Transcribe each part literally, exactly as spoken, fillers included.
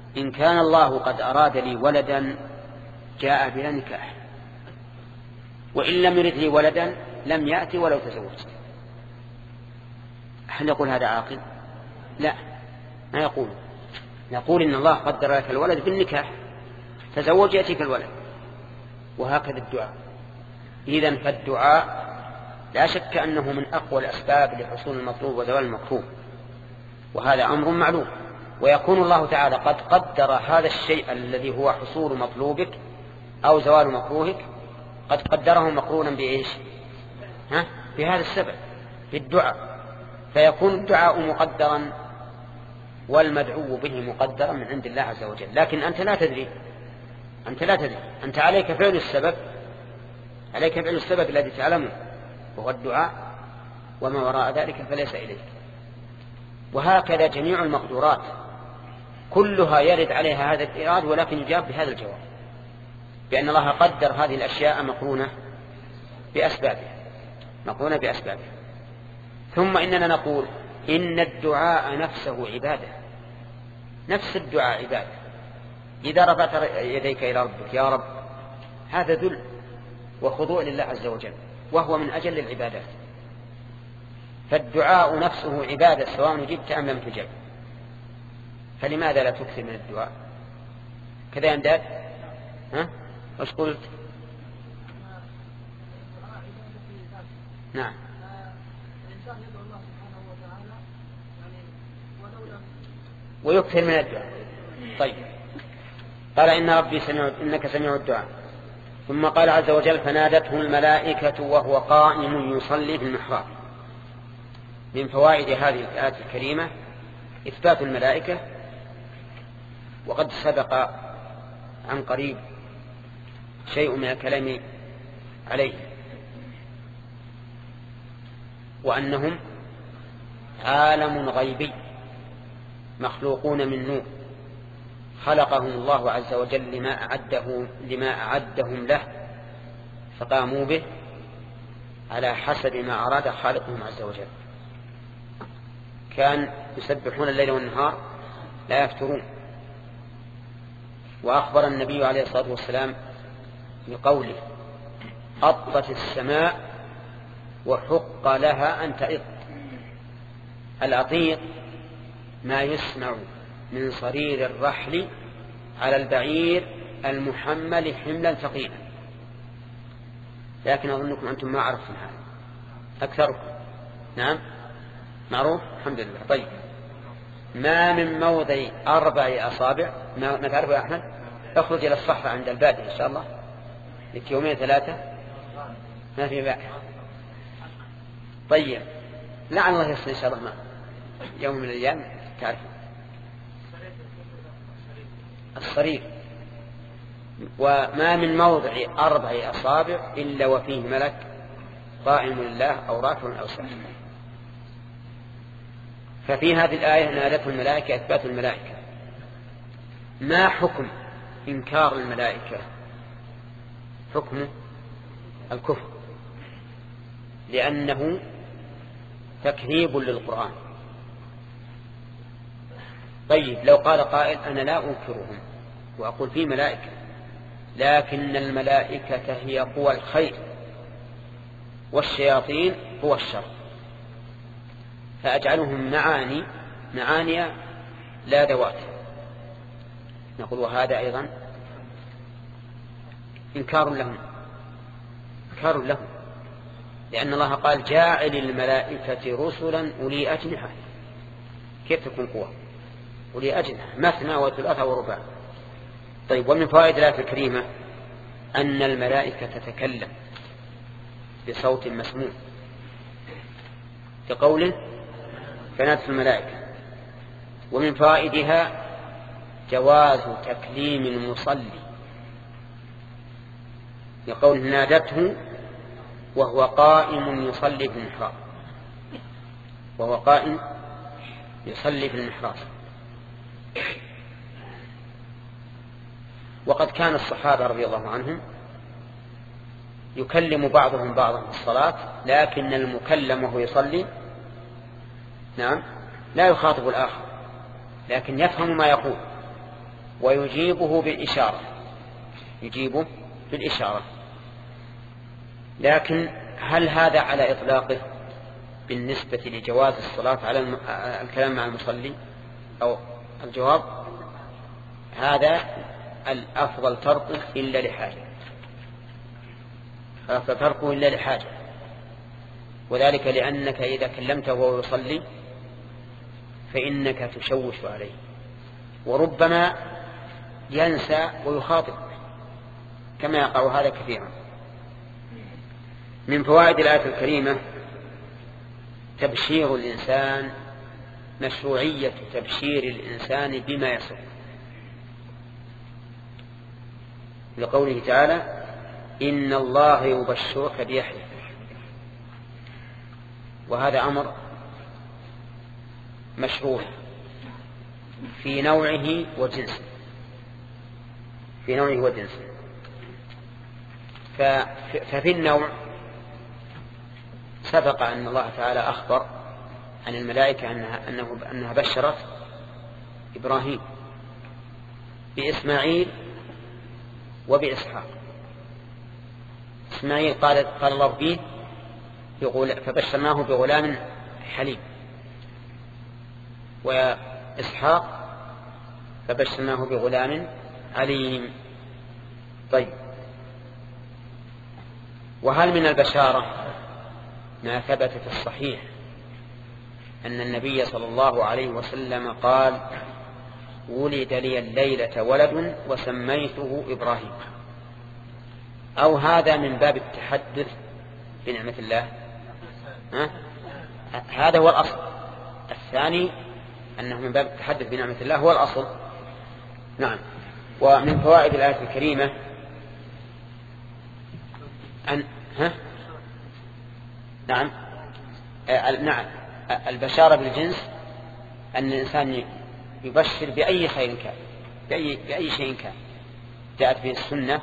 إن كان الله قد أراد لي ولدا جاء بلا نكاح، وإن لم يرد لي ولدا لم يأتي ولو تزوجت. هل نقول هذا عاقل؟ لا، ما يقول. نقول إن الله قدر لك الولد بالنكاح، تزوج يأتيك الولد. وهكذا الدعاء. إذن فالدعاء لا شك أنه من أقوى الأسباب لحصول المطلوب وزوال المكروه، وهذا أمر معلوم. ويكون الله تعالى قد قدر هذا الشيء الذي هو حصول مطلوبك أو زوال مكروهك، قد قدره مقرونا بإيش؟ ها؟ بهذا السبب، بالدعاء. فيكون الدعاء مقدرا والمدعو به مقدرا من عند الله عز وجل. لكن أنت لا تدري، أنت لا تدري، أنت عليك فعل السبب، عليك فعل السبب الذي تعلمه وهو الدعاء، وما وراء ذلك فليس إليك. وهكذا جميع المقدورات كلها يرد عليها هذا الإراد، ولكن يجاب بهذا الجواب، بأن الله قدر هذه الأشياء مقرونة بأسبابها، مقرونة بأسبابها. ثم إننا نقول إن الدعاء نفسه عبادة، نفس الدعاء عبادة. إذا رفعت يديك إلى ربك يا رب، هذا ذل وخضوع لله عز وجل، وهو من أجل العبادات. فالدعاء نفسه عبادة سواء جبت أم لم تجب. فلماذا لا تكثر من الدعاء؟ كذا ينداد؟ ها؟ وش قلت؟ نعم. ويكثر من الدعاء. طيب، قال إن ربي سميع، إنك سميع الدعاء. ثم قال عز وجل فنادته الملائكة وهو قائم يصلي في المحراب. من فوائد هذه الآية الكريمة إثبات الملائكة، وقد سبق عن قريب شيء من الكلام عليه، وأنهم عالم غيبي مخلوقون من نور خلقهم الله عز وجل لما أعده لما أعدهم له، فقاموا به على حسب ما أراد خالقهم عز وجل. كان يسبحون الليل والنهار لا يفترون. وأخبر النبي عليه الصلاة والسلام بقوله أطت السماء وحق لها أن تئط. الأطيط ما يسمع من صرير الرحل على البعير المحمل حملا ثقيلا. لكن أظنكم أنتم ما عرفتم هذا أكثركم. نعم معروف الحمد لله. طيب، ما من موضع أربع أصابع، ما تعرف يا أحمد؟ اخرج إلى الصحراء عند البادية إن شاء الله لك يومين ثلاثة ما في بأس. طيب، لعل الله يصل إن شاء الله ما يوم من الأيام تعرف الصرير. وما من موضع أربع أصابع إلا وفيه ملك قائم لله أو راكع أو ساجد. ففي هذه الآية نادته الملائكة إثبات الملائكة. ما حكم إنكار الملائكة؟ حكم الكفر، لأنه تكذيب للقرآن. طيب، لو قال قائل أنا لا أنكرهم وأقول في ملائكة، لكن الملائكة هي قوى الخير والشياطين قوى الشر، فأجعلهم معاني معاني لا ذوات، نقول وهذا أيضا إنكار لهم، إنكار لهم، لأن الله قال جاعل الملائكة رسلا أولي أجنحة. كيف تكون قوة أولي أجنحة؟ مثنى وثلاثة ورباع. طيب، ومن فوائد الآية الكريمة أن الملائكة تتكلم بصوت مسموع، كقوله فنادت الملائكة. ومن فوائدها جواز تكليم المصلي، لقوله نادته وهو قائم يصلي في المحراب، وهو قائم يصلي في المحراب. وقد كان الصحابة رضي الله عنهم يكلم بعضهم بعضا في الصلاة، لكن المكلم وهو يصلي نعم لا يخاطب الآخر، لكن يفهم ما يقول. ويجيبه بالإشارة، يجيبه بالإشارة. لكن هل هذا على إطلاقه بالنسبة لجواز الصلاة على الم... الكلام مع المصلي؟ أو الجواب هذا الأفضل تركه إلا لحاجة، الأفضل تركه إلا لحاجة، وذلك لأنك إذا كلمته وهو يصلي فإنك تشوش عليه، وربما ينسى ويخاطب كما يقع هذا كثيرا. من فوائد الآية الكريمة تبشير الإنسان، مشروعية تبشير الإنسان بما يسر، لقوله تعالى إن الله يبشرك بيحيى، وهذا أمر مشروع في نوعه وجنسه، في نوعه وجنسه. ففي النوع سبق أن الله تعالى أخبر عن الملائكة أنها, أنه أنها بشرت إبراهيم بإسماعيل وبإسحاق. إسماعيل قال, قال الله به يقول فبشرناه بغلام حليم، وإسحاق فبشرناه بغلام عليم. طيب، وهل من البشارة ما ثبت في الصحيح أن النبي صلى الله عليه وسلم قال ولد لي الليلة ولد وسميته إبراهيم، أو هذا من باب التحدث بنعمة الله؟ ها؟ هذا هو الأصل. الثاني أنه من باب التحدث بنعمة الله هو الأصل. نعم. ومن فوائد الآية الكريمة أن ها؟ نعم آه نعم البشارة بالجنس أن الإنسان يبشر بأي خير كان، بأي, بأي شيء كان. جاءت به السنة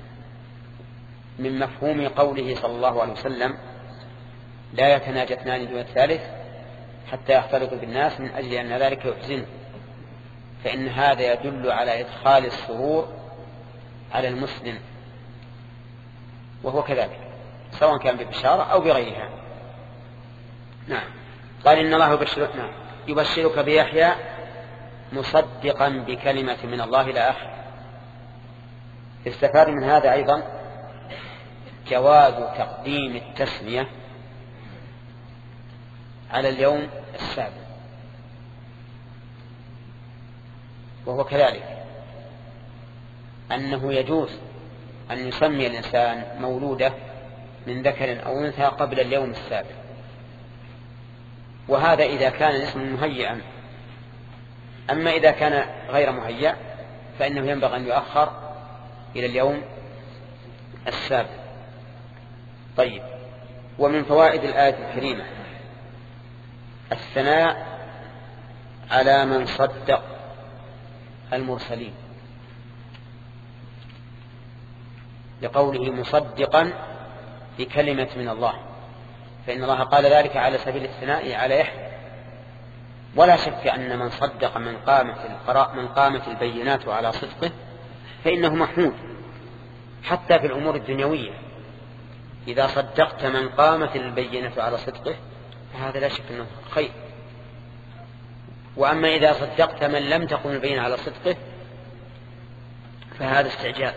من مفهوم قوله صلى الله عليه وسلم لا يتناجى اثنان دون الثالث حتى يختلط بالناس من أجل أن ذلك يحزنه، فإن هذا يدل على إدخال السرور على المسلم، وهو كذلك سواء كان ببشارة أو بغيرها. نعم. قال إن الله يبشرك, نعم. يبشرك بيحيى مصدقا بكلمة من الله إلى آخر. استفاد من هذا أيضا جواز تقديم التسمية على اليوم السابع، وهو كذلك أنه يجوز أن يسمي الإنسان مولوده من ذكر أو أنثى قبل اليوم السابع، وهذا إذا كان الاسم مهيئا. أما إذا كان غير مهيئ فإنه ينبغي أن يؤخر إلى اليوم السابع. طيب، ومن فوائد الآية الكريمة الثناء على من صدق المرسلين، لقوله مصدقا بكلمة من الله، فإن الله قال ذلك على سبيل الثناء على يحيى. ولا شك أن من صدق من قامت من قامت البينات على صدقه فإنه محمود حتى في الأمور الدنيوية. إذا صدقت من قامت البينة على صدقه فهذا لا شك أنه خير. وأما إذا صدقت من لم تقم البينة على صدقه فهذا استعجال.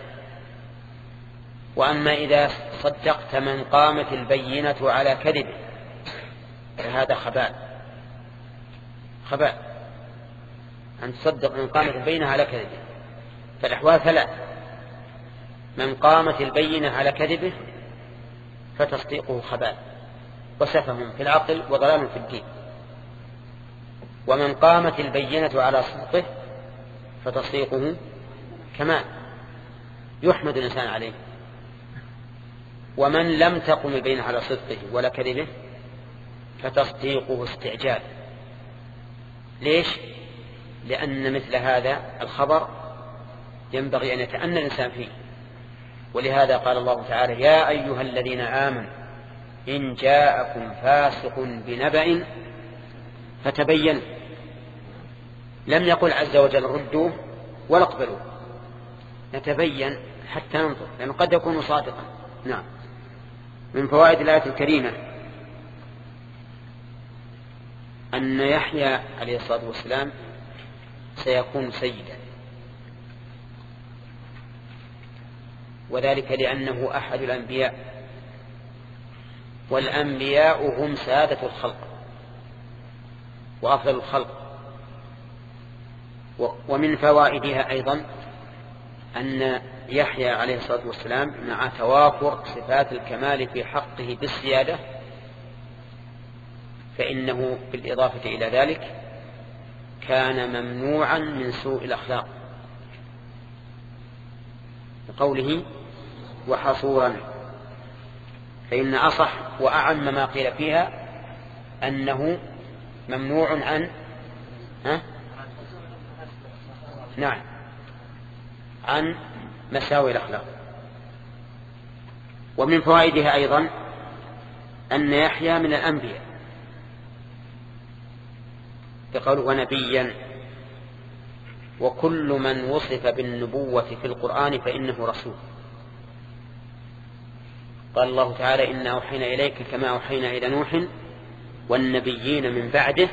وأما إذا صدقت من قامت البينة على كذبه فهذا خباء خباء أن تصدق من قامت البينة على كذبه. فالأحوال ثلاث: من قامت البينة على كذبه فتصديقه خباء وسفه في العقل وضلال في الدين، ومن قامت البينة على صدقه فتصديقه كمال يحمد الإنسان عليه. ومن لم تقم البينة على صدقه ولا كذبه فتصديقه استعجال. ليش؟ لأن مثل هذا الخبر ينبغي أن يتأنى الإنسان فيه. ولهذا قال الله تعالى يا أيها الذين آمنوا إن جاءكم فاسق بنبأ فتبينوا. لم يقل عز وجل ردوه ولا اقبلوه، نتبين حتى ننظر، لأنه قد يكون صادقا. نعم. من فوائد الآية الكريمة أن يحيى عليه الصلاة والسلام سيكون سيدا، وذلك لأنه أحد الأنبياء، والأنبياء هم سادة الخلق وأفضل الخلق. ومن فوائدها أيضا أن يحيى عليه الصلاة والسلام مع توافر صفات الكمال في حقه بالسيادة، فإنه بالإضافة إلى ذلك كان ممنوعا من سوء الأخلاق بقوله وحصورا، فإن أصح وأعم ما قيل فيها أنه ممنوع عن ها؟ نعم عن مساوي الأخلاق. ومن فوائدها أيضا أن يحيى من الأنبياء بقول ونبيا، وكل من وصف بالنبوة في القرآن فإنه رسول. قال الله تعالى إنا أوحينا إليك كما أوحينا إلى نوح والنبيين من بعده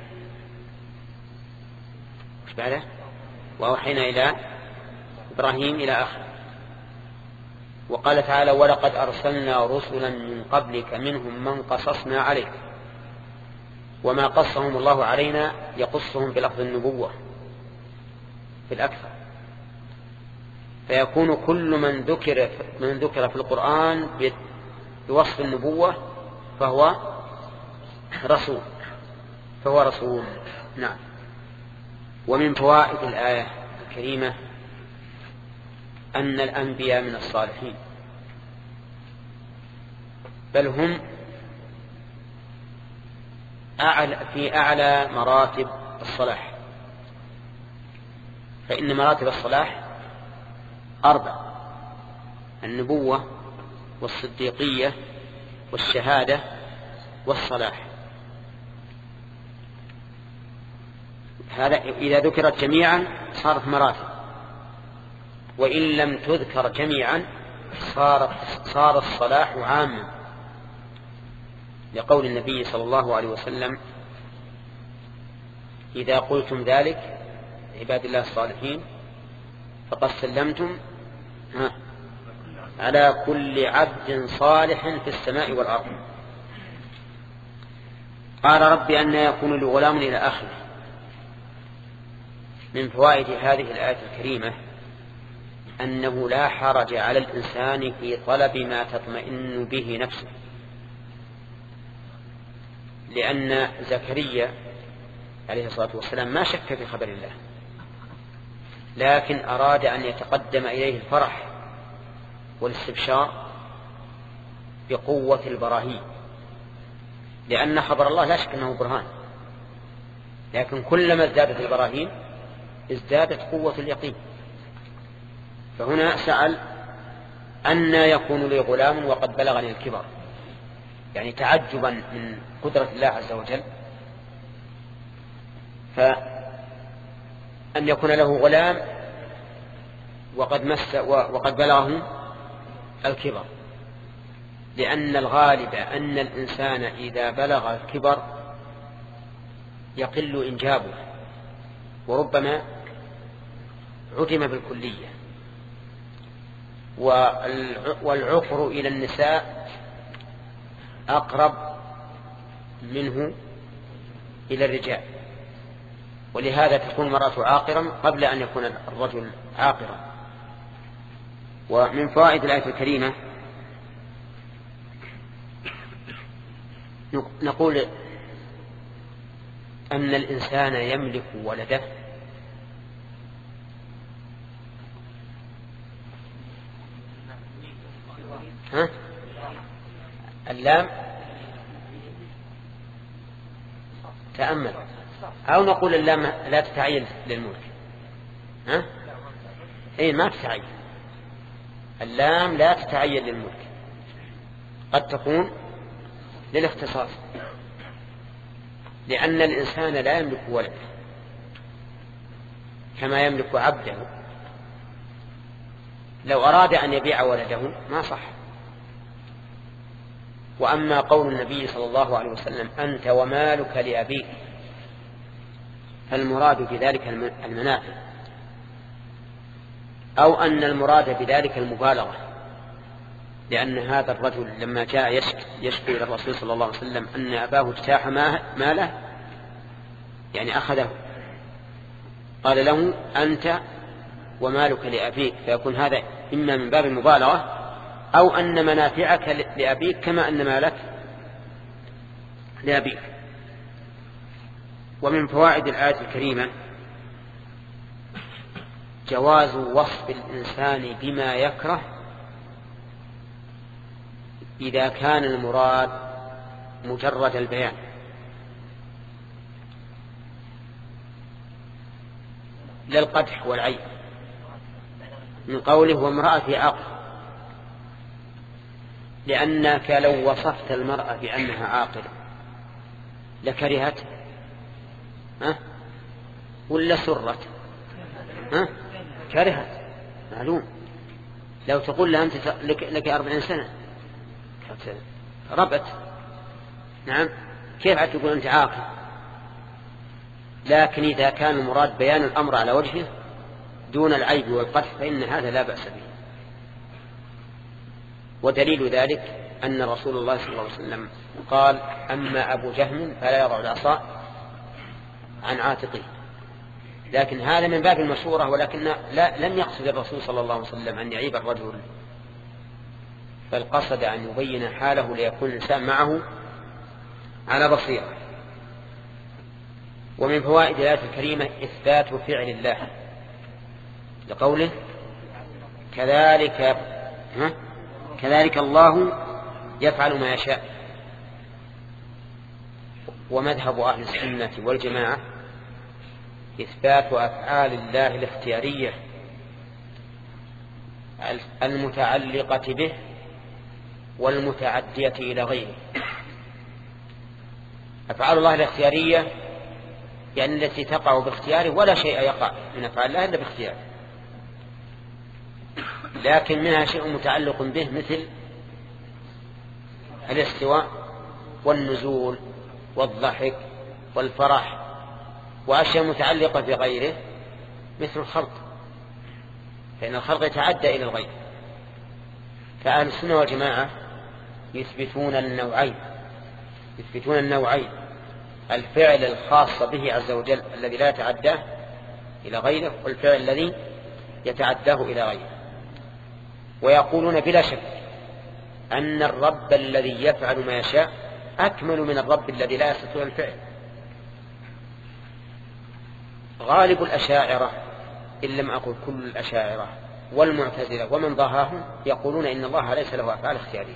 مش بعده وأوحينا إلى إبراهيم إلى آخره. وقال تعالى ولقد أرسلنا رسلا من قبلك منهم من قصصنا عليك، وما قصهم الله علينا يقصهم بلفظ النبوة في الأكثر، فيكون كل من ذكر من ذكر في القرآن بوصف النبوة فهو رسول فهو رسول نعم. ومن فوائد الآية الكريمة أن الأنبياء من الصالحين، بل هم أعلى في أعلى مراتب الصلاح، فإن مراتب الصلاح أربع: النبوة والصديقية والشهادة والصلاح. هذا إذا ذكرت جميعا صارت مراتب، وإن لم تذكر جميعا صار صار الصلاح عاما، لقول النبي صلى الله عليه وسلم إذا قلتم ذلك عباد الله الصالحين فقد سلمتم على كل عبد صالح في السماء والأرض. قال رب أن يكون لي غلام إلى آخره. من فوائد هذه الآية الكريمة أنه لا حرج على الإنسان في طلب ما تطمئن به نفسه، لأن زكريا عليه الصلاة والسلام ما شك في خبر الله، لكن أراد أن يتقدم إليه الفرح والاستبشار بقوة البراهين، لأن خبر الله لا شك أنه برهان، لكن كلما ازدادت البراهين ازدادت قوة اليقين. فهنا سأل أن يكون لي غلام وقد بلغني الكبر، يعني تعجبا من قدرة الله عز وجل، فأن يكون له غلام وقد مس وقد بلغه الكبر، لأن الغالب أن الإنسان إذا بلغ الكبر يقل إنجابه وربما عدم بالكلية، والعقر إلى النساء أقرب منه إلى الرجال، ولهذا تكون المرأة عاقرا قبل أن يكون الرجل عاقرا. ومن فوائد الآية الكريمة نقول أن الإنسان يملك ولده ها؟ اللام تأمل، أو نقول اللام لا تتعين للملك ها؟ إيه ما تتعين، اللام لا تتعين للملك، قد تكون للاختصاص، لأن الإنسان لا يملك ولده، كما يملك عبده، لو أراد أن يبيع ولده ما صح. وأما قول النبي صلى الله عليه وسلم أنت ومالك لأبيك، فالمراد بذلك المنافع، أو أن المراد بذلك المبالغة، لأن هذا الرجل لما جاء يشكو إلى الرسول صلى الله عليه وسلم أن أباه اجتاح ماله، يعني أخذه، قال له أنت ومالك لأبيك، فيكون هذا إما من باب المبالغة أو أن منافعك لأبيك كما أن مالك لأبيك. ومن فوائد الآية الكريمة جواز وصف الإنسان بما يكره إذا كان المراد مجرد البيان، للقدح والعيب، من قوله وامرأة عاقل، لأنك لو وصفت المرأة بأنها عاقلة لكرهت ها ولا سرت ها كرهت، معلوم. لو تقول لها أنت لك أربعين سنة ربت، نعم، كيف تقول أنت عاقل؟ لكن إذا كان المراد بيان الأمر على وجهه دون العيب والقدح فإن هذا لا بأس به. ودليل ذلك أن رسول الله صلى الله عليه وسلم قال أما أبو جهم فلا يضع العصا عن عاتقه، لكن هذا من باب المشورة، ولكن لا لم يقصد الرسول صلى الله عليه وسلم أن يعيب الرجل، بل قصد أن يبين حاله ليكون الإنسان معه على بصيرة. ومن فوائد الآية الكريمة إثبات فعل الله لقوله كذلك ها كذلك الله يفعل ما يشاء. ومذهب أهل السنة والجماعة إثبات أفعال الله الاختيارية المتعلقة به والمتعدية إلى غيره. أفعال الله الاختيارية يعني التي تقع باختياره، ولا شيء يقع من أفعال الله إلا باختياره، لكن منها شيء متعلق به مثل الاستواء والنزول والضحك والفرح، وأشياء متعلقة بغيره مثل الخلق، فإن الخلق يتعدى إلى الغير. فأهل السنة والجماعة يثبتون النوعين يثبتون النوعين الفعل الخاص به عز وجل الذي لا يتعداه إلى غيره، والفعل الذي يتعداه إلى غيره. ويقولون بلا شك أن الرب الذي يفعل ما يشاء أكمل من الرب الذي لا يستطيع الفعل. غالب الأشاعرة إن لم أقل كل الأشاعرة والمعتزلة ومن ضاهاهم يقولون إن الله ليس له أفعال اختيارية،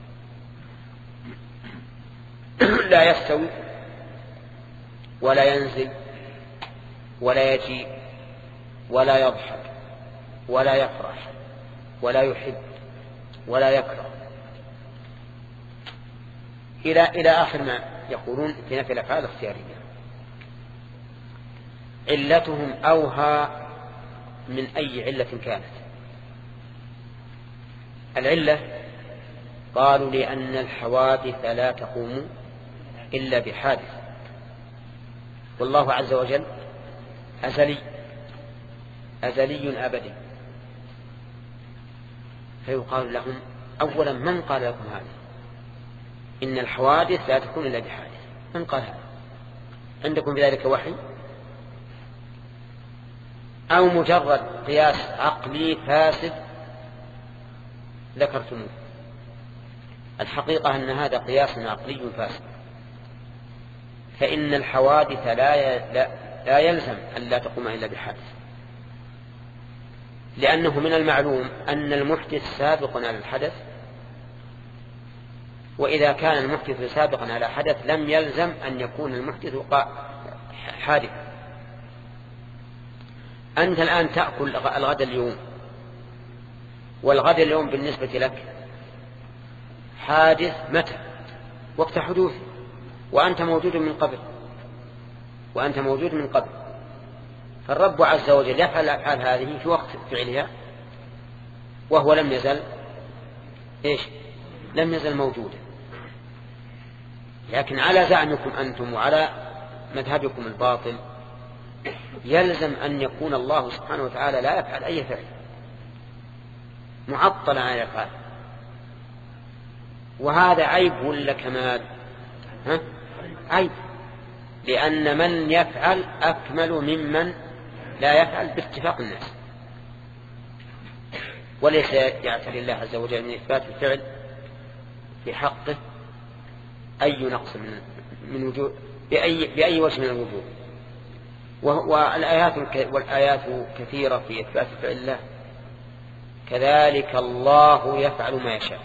لا يستوي ولا ينزل ولا يجيء ولا يضحك ولا يفرح ولا يحب ولا يكره إلى إلى آخر ما يقولون في نفي الأفعال الاختيارية. علتهم أوهى من أي علة كانت. العلة قالوا لأن الحوادث لا تقوم إلا بحادث، والله عز وجل أزلي أزلي أبدي، فيقال لهم أولا من قال لكم هذا؟ إن الحوادث لا تكون إلا بحادث، من قال هذا؟ عندكم بذلك وحي أو مجرد قياس عقلي فاسد ذكرتموه؟ الحقيقة أن هذا قياس عقلي فاسد، فإن الحوادث لا لا يلزم أن لا تقوم إلا بحادث، لأنه من المعلوم أن المحدث سابق على الحدث، وإذا كان المحدث سابقا على حدث لم يلزم أن يكون المحدث حادث. أنت الآن تأكل الغد اليوم، والغد اليوم بالنسبة لك حادث متى؟ وقت حدوثه، وأنت موجود من قبل وأنت موجود من قبل فالرب عز وجل يفعل الأفعال هذه في وقت فعلها وهو لم يزل إيش لم يزل موجودا. لكن على زعمكم أنتم وعلى مذهبكم الباطل يلزم أن يكون الله سبحانه وتعالى لا يفعل أي فعل، معطلا عن الأفعال، وهذا عيب ولا كمال؟ ها؟ عيب، لأن من يفعل أكمل ممن لا يفعل باتفاق الناس. وليس يعتري الله عز وجل من إثبات الفعل في حقه أي نقص من من وجود بأي بأي وجه من الوجوه. والآيات والآيات كثيرة في إثبات فعل الله. كذلك الله يفعل ما يشاء،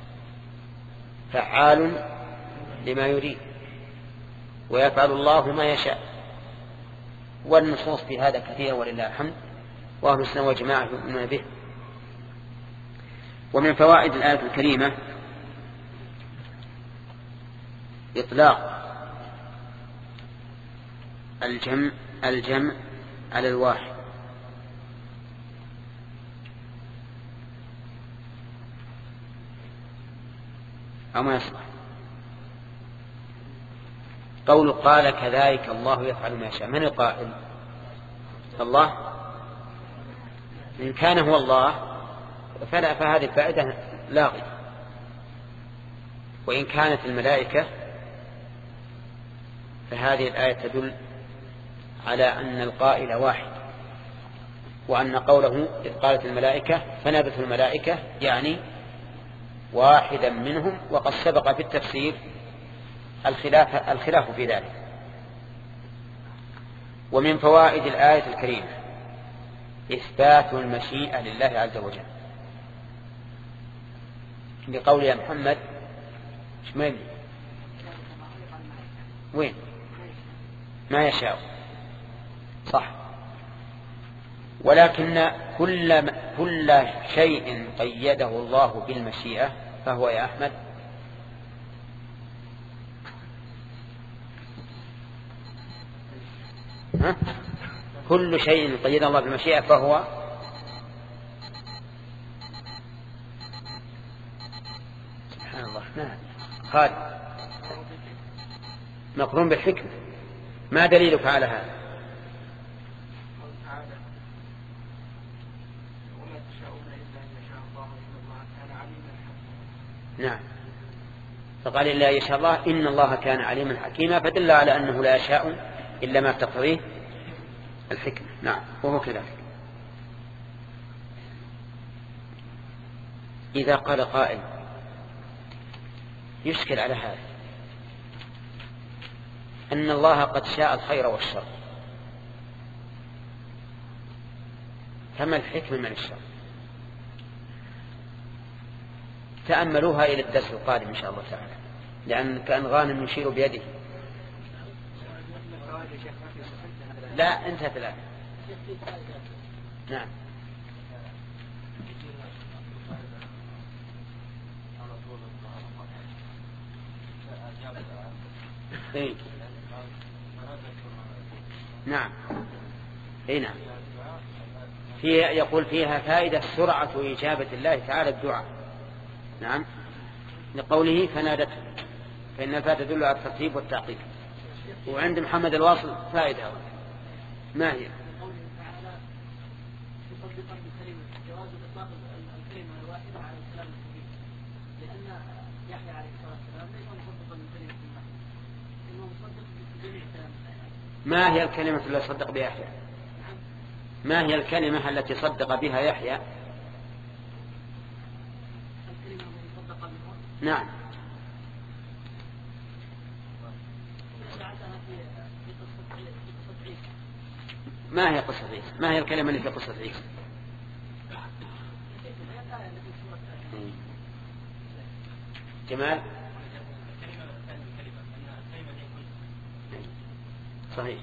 فعال لما يريد، ويفعل الله ما يشاء. والنصوص في هذا كثيرة ولله الحمد، وأهل السنة والجماعة يؤمنون به. ومن فوائد الآية الكريمة إطلاق الجمع الجمع على الواحد، أو ما يصلح. قول قال كذلك الله يفعل ما يشاء، من القائل؟ الله. إن كان هو الله فلا فهذه الفائدة لاغية. وإن كانت الملائكة فهذه الآية تدل على أن القائل واحد، وأن قوله إذ قالت الملائكة فنادته الملائكة يعني واحدا منهم. وقد سبق في التفسير الخلاف, الخلاف في ذلك. ومن فوائد الآية الكريمة إثبات المشيئة لله عز وجل، بقول يا محمد شمال وين ما يشاء، صح. ولكن كل كل شيء قيده الله بالمشيئة فهو يا أحمد ها؟ كل شيء قيده الله بالمشيئة فهو سبحان الله نعم خالد مقرون بالحكمة. ما دليلك على هذا؟ نعم، فقال إلا يشاء الله إن الله كان عليما حكيما، فدل على أنه لا يشاء إلا ما تقتضيه الحكمة. نعم، وهو كذلك. إذا قال قائل يشكل على هذا أن الله قد شاء الخير والشر، فما الحكمة من الشر؟ تأملوها إلى الدرس القادم إن شاء الله تعالى، لأن كان غانم يشير بيده. لا انتهت الآن. نعم. إيه؟ نعم. إيه نعم. فيها يقول فيها فائدة سرعة إجابة الله تعالى الدعاء. نعم، لقوله فنادته، فإن الفاء تدل على الترتيب والتعقيب. وعند محمد الواصل فائدة، ما هي؟ ما هي الكلمة التي صدق بها يحيى؟ ما هي الكلمة التي صدق بها يحيى؟ نعم. ما هي قصة عيسى؟ ما هي الكلمة اللي في قصة عيسى؟ جمال صحيح.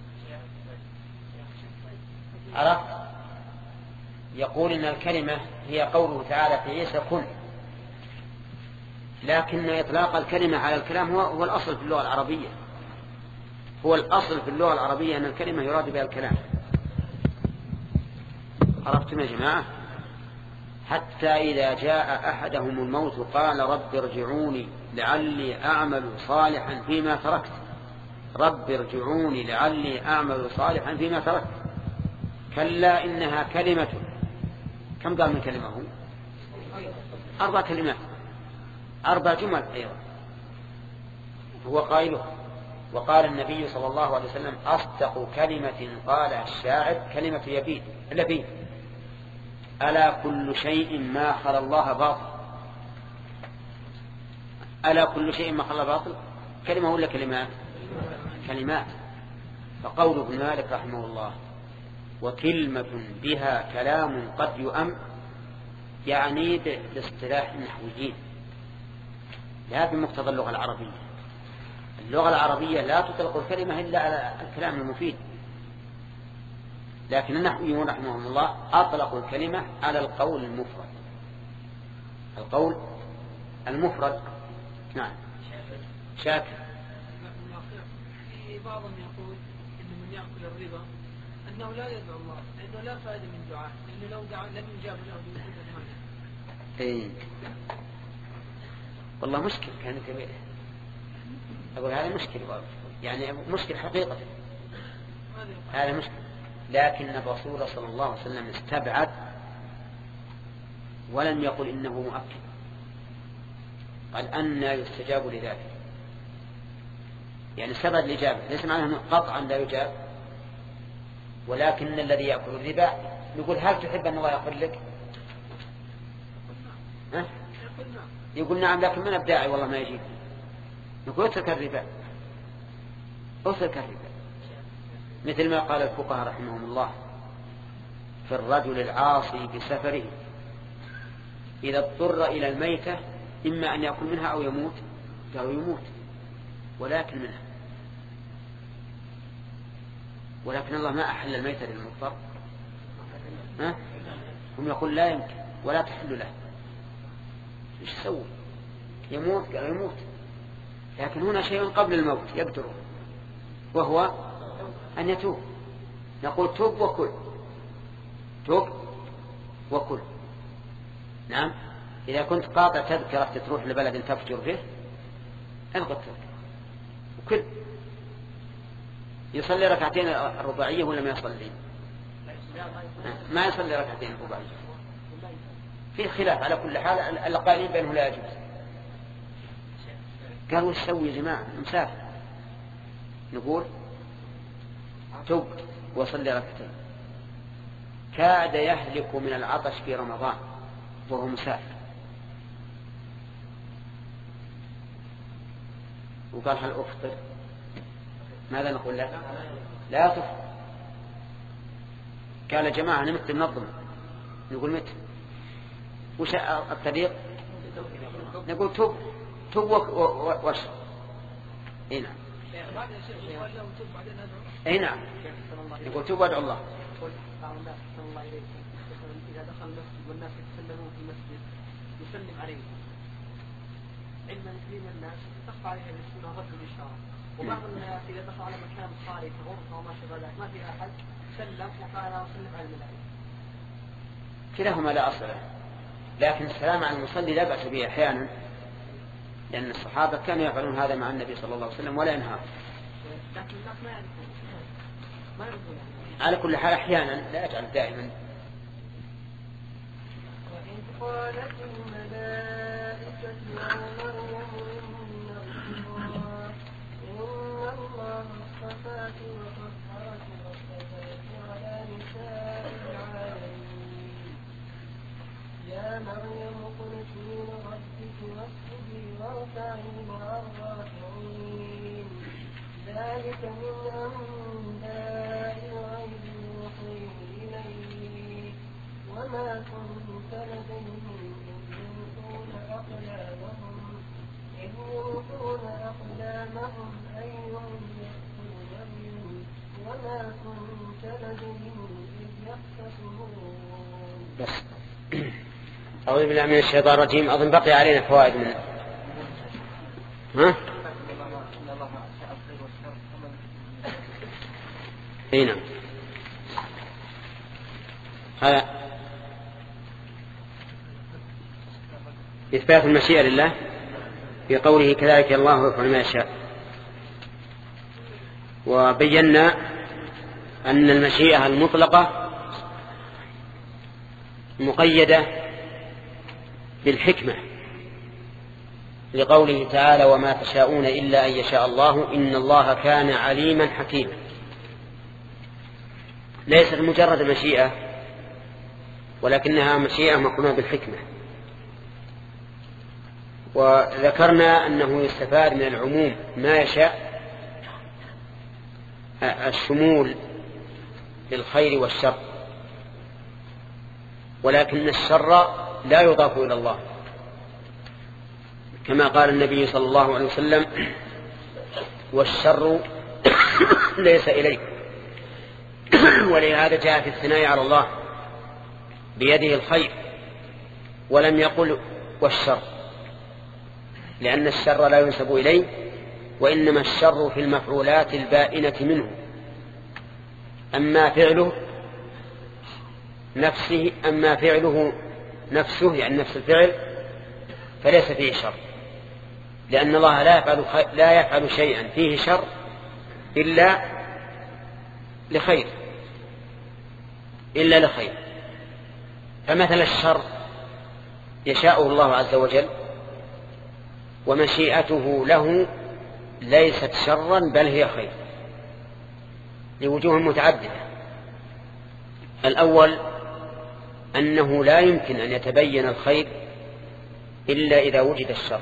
عرفت؟ يقول إن الكلمة هي قوله تعالى في عيسى كن، لكن إطلاق الكلمة على الكلام هو, هو الأصل في اللغة العربية. هو الأصل في اللغة العربية أن الكلمة يراد بها الكلام. عرفتم يا جماعة؟ حتى إذا جاء أحدهم الموت قال رب ارجعوني لعلي أعمل صالحا فيما تركت رب ارجعوني لعلي أعمل صالحا فيما تركت كلا إنها كلمة. كم قال من كلمة هو؟ أربع كلمات، أربع جمل أيضا هو قائله. وقال النبي صلى الله عليه وسلم أصدق كلمة قالها الشاعر كلمة يبيد لبيد ألا كل شيء ما خلا الله باطل. ألا كل شيء ما خلا باطل كلمة ولا كلمات؟ كلمات. فقول ابن مالك رحمه الله وكلمة بها كلام قد يؤم يعني باصطلاح النحويين لا بمقتضى اللغة العربية. اللغة العربية لا تطلق الكلمة إلا على الكلام المفيد، لكن النحويون رحمهم الله أطلقوا الكلمة على القول المفرد. القول المفرد. نعم شاكر. في بعضهم يقول إن من يأكل الربا أنه لا يدعو الله لأنه لا فائدة من دعاء، لأنه لو دعا لم يجاب له بوجود المانع. إيه والله مشكل كان كبير. أقول هذا مشكل يعني مشكل حقيقة هذا مشكل، لكن الرسول صلى الله عليه وسلم استبعد ولم يقل إنه مؤكد. قال أن يستجاب لذلك يعني استبعد الإجابة، ليس معناه قطعا لا يجاب، ولكن الذي يأكل الربا يقول هل تحب أن الله يغفر لك؟ أه؟ يقول نعم لكن من أبداعي والله ما يجيب. نقول اترك الربا اترك الربا مثل ما قال الفقهاء رحمهم الله في الرجل العاصي بسفره إذا اضطر إلى الميتة إما أن يأكل منها أو يموت، قالوا يموت ولكن منها، ولكن الله ما أحل الميتة للمضطر. ها؟ هم يقول لا يمكن ولا تحل له، ايش يسوي؟ يموت قالوا يموت، لكن هنا شيء قبل الموت يقدره وهو أن يتوب. نقول توب وكل، توب وكل. نعم إذا كنت قاطع تذكرة تروح لبلد تفجر فيه ألغى التذكرة وكل. يصلي ركعتين الرباعية ولا ما يصلي؟ ما يصلي ركعتين الرباعية، في خلاف على كل حال. القائلين بأنه لا يجوز. قالوا وش سوي يا جماعة؟ مسافر. نقول توب وصلي ركعتين. كاد يهلك من العطش في رمضان وهو مسافر، وقال هل أفطر؟ ماذا نقول له؟ لا تفطر. قال يا جماعة نمت منظم. نقول مت وش الطريق؟ نقول توب توب واشرب. اي نعم اي نعم نقول توب وادعو الله. إذا دخل المسجد والناس يتسلمون في المسجد يسلم عليه علما كثير من الناس تخفى عليه السنة رد الإشارة، وبعض الناس إذا دخل على مكان صاري كغرفة وما شابه ذلك ما في أحد سلم وقال أسلم على الملائكة. كلاهما لا أصل له، لكن السلام على المصلي لا بأس به أحيانا، لأن الصحابة كانوا يفعلون هذا مع النبي صلى الله عليه وسلم ولا ينهى. لكن الناس ما يعرفون ما يعرفون على كل حال أحيانا لا أجعل دائما. قالت الملائكة يا مريم إن الله اصطفاك وطهرك واصطفاك على نساء العالمين يا مريم اقنتي لربك واسجدي واركعي مع الراكعين ذلك من أنباء الغيب يوحيه إليك وما كنت لديهم إذ يلقون أقلامهم إذ يلقون أقلامهم أيهم يأتون بهم وما كنت لديهم إذ يختصمون. بس أعوذ بالله من الشيطان الرجيم. أظن بقي علينا فوائد من ها؟ اي نعم هذا إثبات المشيئة لله في قوله كذلك الله يفعل ما يشاء. وبينا أن المشيئة المطلقة مقيدة بالحكمة لقوله تعالى وما تشاءون إلا أن يشاء الله إن الله كان عليما حكيما. ليست مجرد مشيئة ولكنها مشيئة مقرونة بالحكمة. وذكرنا أنه يستفاد من العموم ما يشاء الشمول للخير والشر، ولكن الشر لا يضاف إلى الله كما قال النبي صلى الله عليه وسلم والشر ليس إليك. ولهذا جاء في الثناء على الله بيده الخير ولم يقل والشر، لأن الشر لا ينسب إليه، وإنما الشر في المفعولات البائنة منه. أما فعله نفسه أما فعله نفسه يعني نفس الفعل فليس فيه شر، لأن الله لا يفعل, لا يفعل شيئا فيه شر إلا لخير إلا لخير. فمثل الشر يشاءه الله عز وجل ومشيئته له ليست شرا بل هي خير لوجوه متعددة. الأول أنه لا يمكن أن يتبين الخير إلا إذا وجد الشر،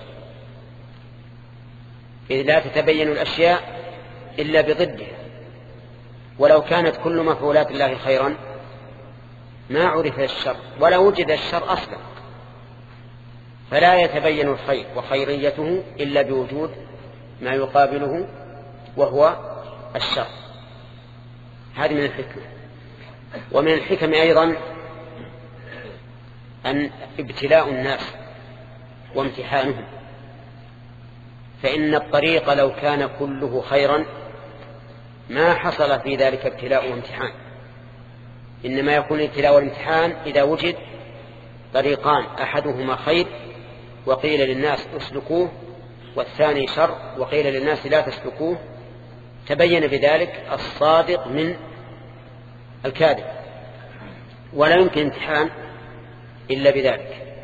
إذ لا تتبين الأشياء إلا بضدها، ولو كانت كل مفعولات الله خيرا ما عرف الشر ولا وجد الشر أصلا. فلا يتبين الخير وخيريته إلا بوجود ما يقابله وهو الشر. هذه من الحكمة. ومن الحكم أيضا أن ابتلاء الناس وامتحانهم، فإن الطريق لو كان كله خيرا ما حصل في ذلك ابتلاء وامتحان، إنما يكون الابتلاء والامتحان إذا وجد طريقان أحدهما خير وقيل للناس اسلكوه، والثاني شر وقيل للناس لا تسلكوه، تبين بذلك الصادق من الكاذب، ولا يمكن امتحان إلا بذلك.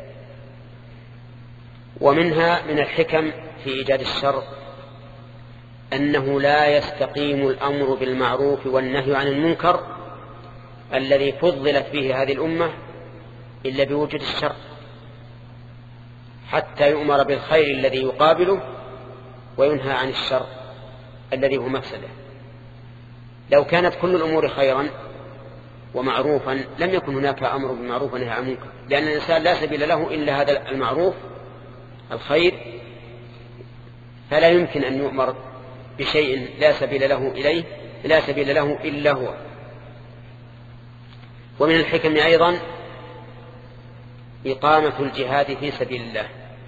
ومنها من الحكم في إيجاد الشر أنه لا يستقيم الأمر بالمعروف والنهي عن المنكر الذي فضلت به هذه الأمة إلا بوجود الشر، حتى يؤمر بالخير الذي يقابله وينهى عن الشر الذي هو مفسده. لو كانت كل الأمور خيرا ومعروفا لم يكن هناك أمر بالمعروف ونهي عن المنكر، لأن الإنسان لا سبيل له إلا هذا المعروف الخير، فلا يمكن أن يؤمر بشيء لا سبيل له إليه لا سبيل له إلا هو. ومن الحكم أيضا إقامة الجهاد في سبيل الله،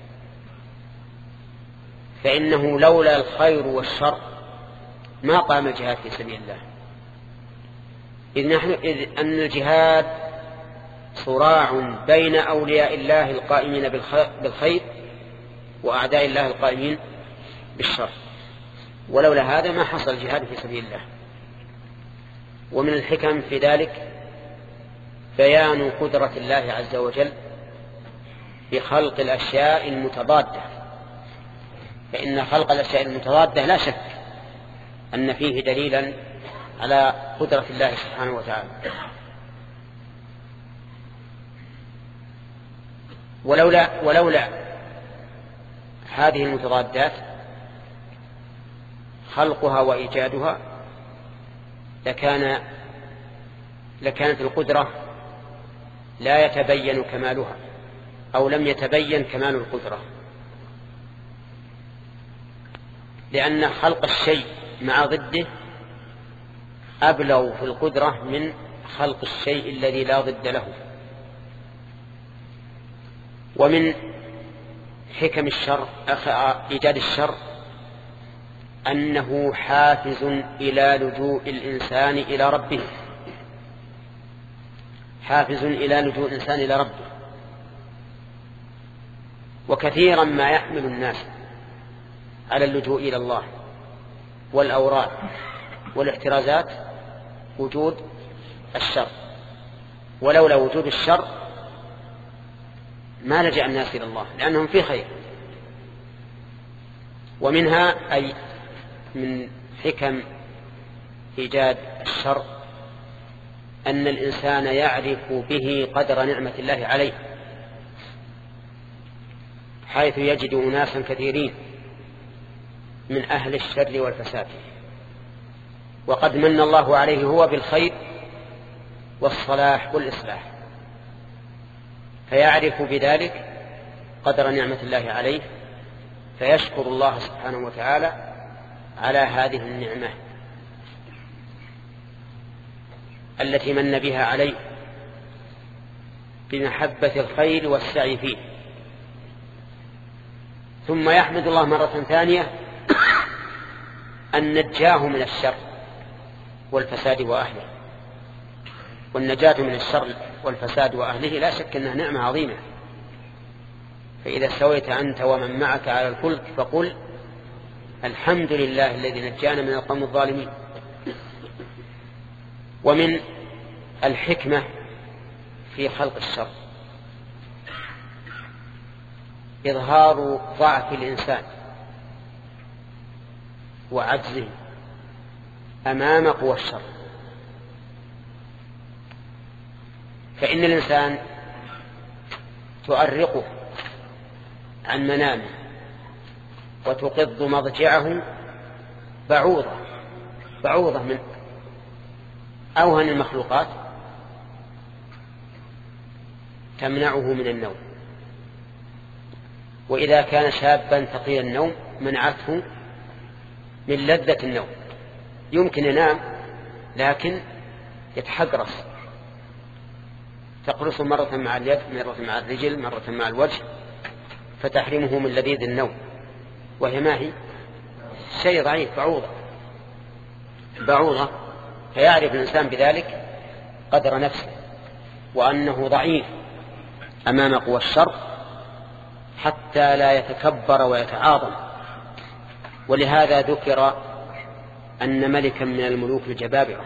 فإنه لولا الخير والشر ما قام الجهاد في سبيل الله، إذ, نحن إذ أن الجهاد صراع بين أولياء الله القائمين بالخير وأعداء الله القائمين بالشر، ولولا هذا ما حصل الجهاد في سبيل الله. ومن الحكم في ذلك بيان قدرة الله عز وجل بخلق الأشياء المتضادة، فإن خلق الأشياء المتضادة لا شك أن فيه دليلا على قدرة الله سبحانه وتعالى. ولولا, ولولا هذه المتضادات خلقها وإيجادها لكان لكانت القدرة لا يتبين كمالها، أو لم يتبين كمال القدرة، لأن خلق الشيء مع ضده أبلغ في القدرة من خلق الشيء الذي لا ضد له. ومن حكم الشر إيجاد الشر أنه حافز إلى لجوء الإنسان إلى ربه، حافز إلى لجوء الإنسان إلى ربه. وكثيرا ما يحمل الناس على اللجوء إلى الله والأوراد والاحترازات وجود الشر، ولولا وجود الشر ما لجأ الناس إلى الله لأنهم في خير. ومنها أي من حكم إيجاد الشر أن الإنسان يعرف به قدر نعمة الله عليه، حيث يجد أناسا كثيرين من أهل الشر والفساد، وقد من الله عليه هو بالخير والصلاح والإصلاح، فيعرف بذلك قدر نعمة الله عليه فيشكر الله سبحانه وتعالى على هذه النعمة التي من بها عليه بمحبة الخير والسعي فيه، ثم يحمد الله مرة ثانية أن نجاه من الشر والفساد وأهله. والنجاة من الشر والفساد وأهله لا شك أنها نعمة عظيمة. فإذا استويت أنت ومن معك على الفلك فقل الحمد لله الذي نجانا من القوم الظالمين. ومن الحكمة في خلق الشر إظهار ضعف الإنسان وعجزه أمام قوى الشر. فإن الإنسان تؤرقه عن منامه وتقض مضجعه بعوضة بعوضة من أوهن المخلوقات تمنعه من النوم، وإذا كان شابا ثقيل النوم منعته من لذة النوم. يمكن ينام لكن يتحقرص، تقرص مرة مع اليد مرة مع الرجل مرة مع الوجه، فتحرمه من لذيذ النوم، وهي ما هي شيء ضعيف بعوضة بعوضة. فيعرف الإنسان بذلك قدر نفسه وأنه ضعيف أمام قوى الشر حتى لا يتكبر ويتعاظم. ولهذا ذكر أن ملكا من الملوك الجبابرة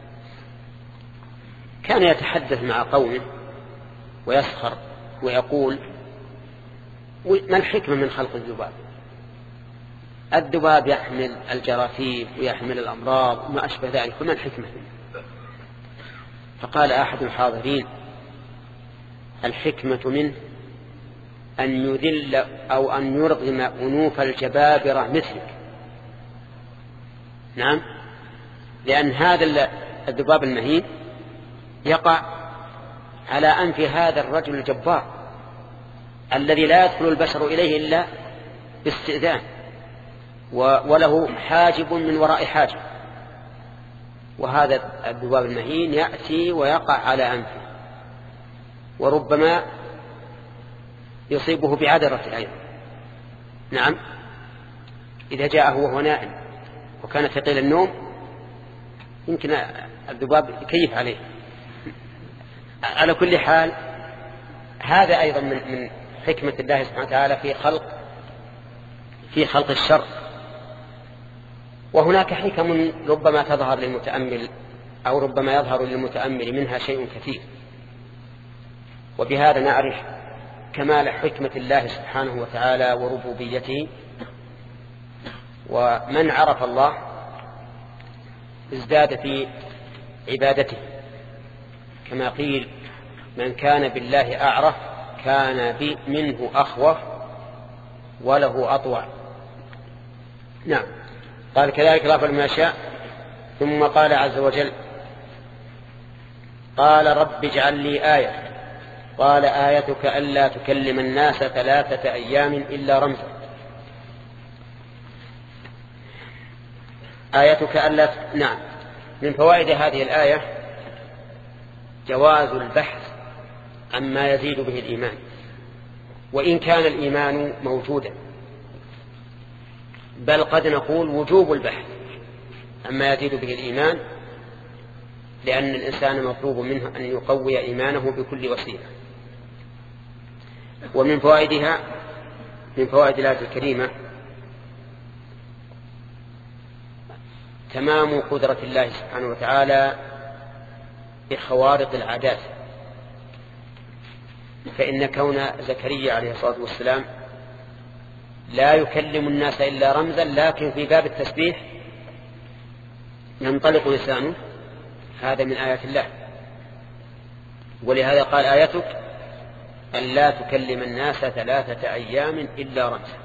كان يتحدث مع قومه ويسخر ويقول ما الحكمة من خلق الذباب؟ الذباب يحمل الجراثيم ويحمل الأمراض وما أشبه ذلك، فما الحكمة؟ فقال أحد الحاضرين الحكمة منه أن يذل أو أن يرغم أنوف الجبابرة مثلك. نعم، لأن هذا الذباب المهين يقع على أنف هذا الرجل الجبار الذي لا يدخل البشر إليه إلا باستئذان، وله حاجب من وراء حاجب، وهذا الذباب المهين يأتي ويقع على أنفه، وربما يصيبه بعذرة أيضا. نعم، إذا جاءه وهو نائم وكان ثقيل النوم يمكن الذباب يكيف عليه. على كل حال هذا أيضا من من حكمة الله سبحانه وتعالى في خلق في خلق الشر. وهناك حكم ربما تظهر للمتأمل أو ربما يظهر للمتأمل منها شيء كثير، وبهذا نعرف كمال حكمة الله سبحانه وتعالى وربوبيته. ومن عرف الله ازداد في عبادته، كما قيل من كان بالله أعرف كان بي منه أخوف وله أطوع. نعم، قال كذلك رفع ما شاء. ثم قال عز وجل قال رب اجعل لي آية، قال آيتك ألا تكلم الناس ثلاثة أيام إلا رمزا. آيتك ألا نعم، من فوائد هذه الآية جواز البحث عما يزيد به الإيمان، وإن كان الإيمان موجودا، بل قد نقول وجوب البحث عما يزيد به الإيمان، لأن الإنسان مطلوب منه أن يقوي إيمانه بكل وسيلة. ومن فوائدها من فوائد الآية الكريمة تمام قدرة الله سبحانه وتعالى بخوارق العادات. فإن كون زكريا عليه الصلاة والسلام لا يكلم الناس إلا رمزا، لكن في باب التسبيح ينطلق لسانه، هذا من آيات الله. ولهذا قال آيتك أن لا تكلم الناس ثلاثة أيام إلا رمزا.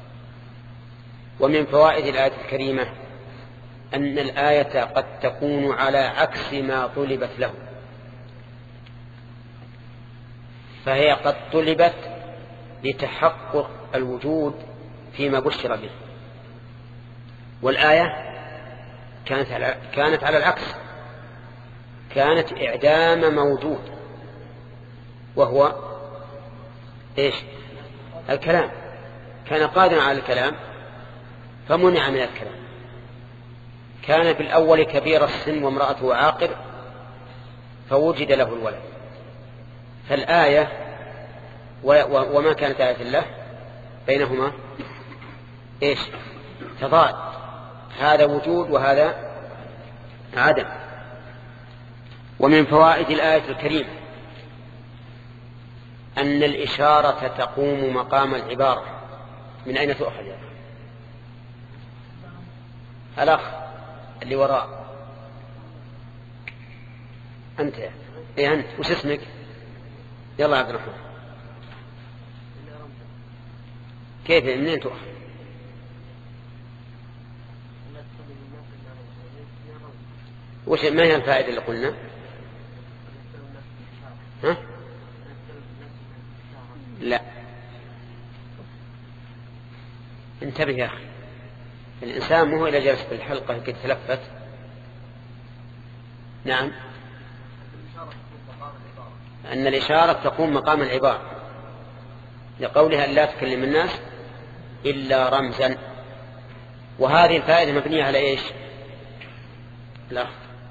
ومن فوائد الآية الكريمة أن الآية قد تكون على عكس ما طلبت له، فهي قد طلبت لتحقق الوجود فيما بشر به، والآية كانت على, كانت على العكس، كانت إعدام موجود وهو إيش؟ الكلام. كان قادرا على الكلام فمنع من الكلام. كان في الأول كبير السن وامرأته عاقر فوجد له الولد. فالآية وما كانت آية الله بينهما إيش؟ تضاد، هذا وجود وهذا عدم. ومن فوائد الآية الكريمة أن الإشارة تقوم مقام العبارة. من أين تؤخذ يا أخي؟ الأخ اللي وراء أنت. إيه أنت وش اسمك؟ يلا عبد الرحمن. كيف منين تؤخذ؟ وش ما هي الفائدة اللي قلنا؟ ها؟ لا انتبه يا أخي، الإنسان مو إلى جلس في الحلقة قد تلفت. نعم، أن الإشارة تقوم مقام العبارة لقولها أن لا تكلم الناس إلا رمزا. وهذه الفائدة مبنية على إيش؟ لا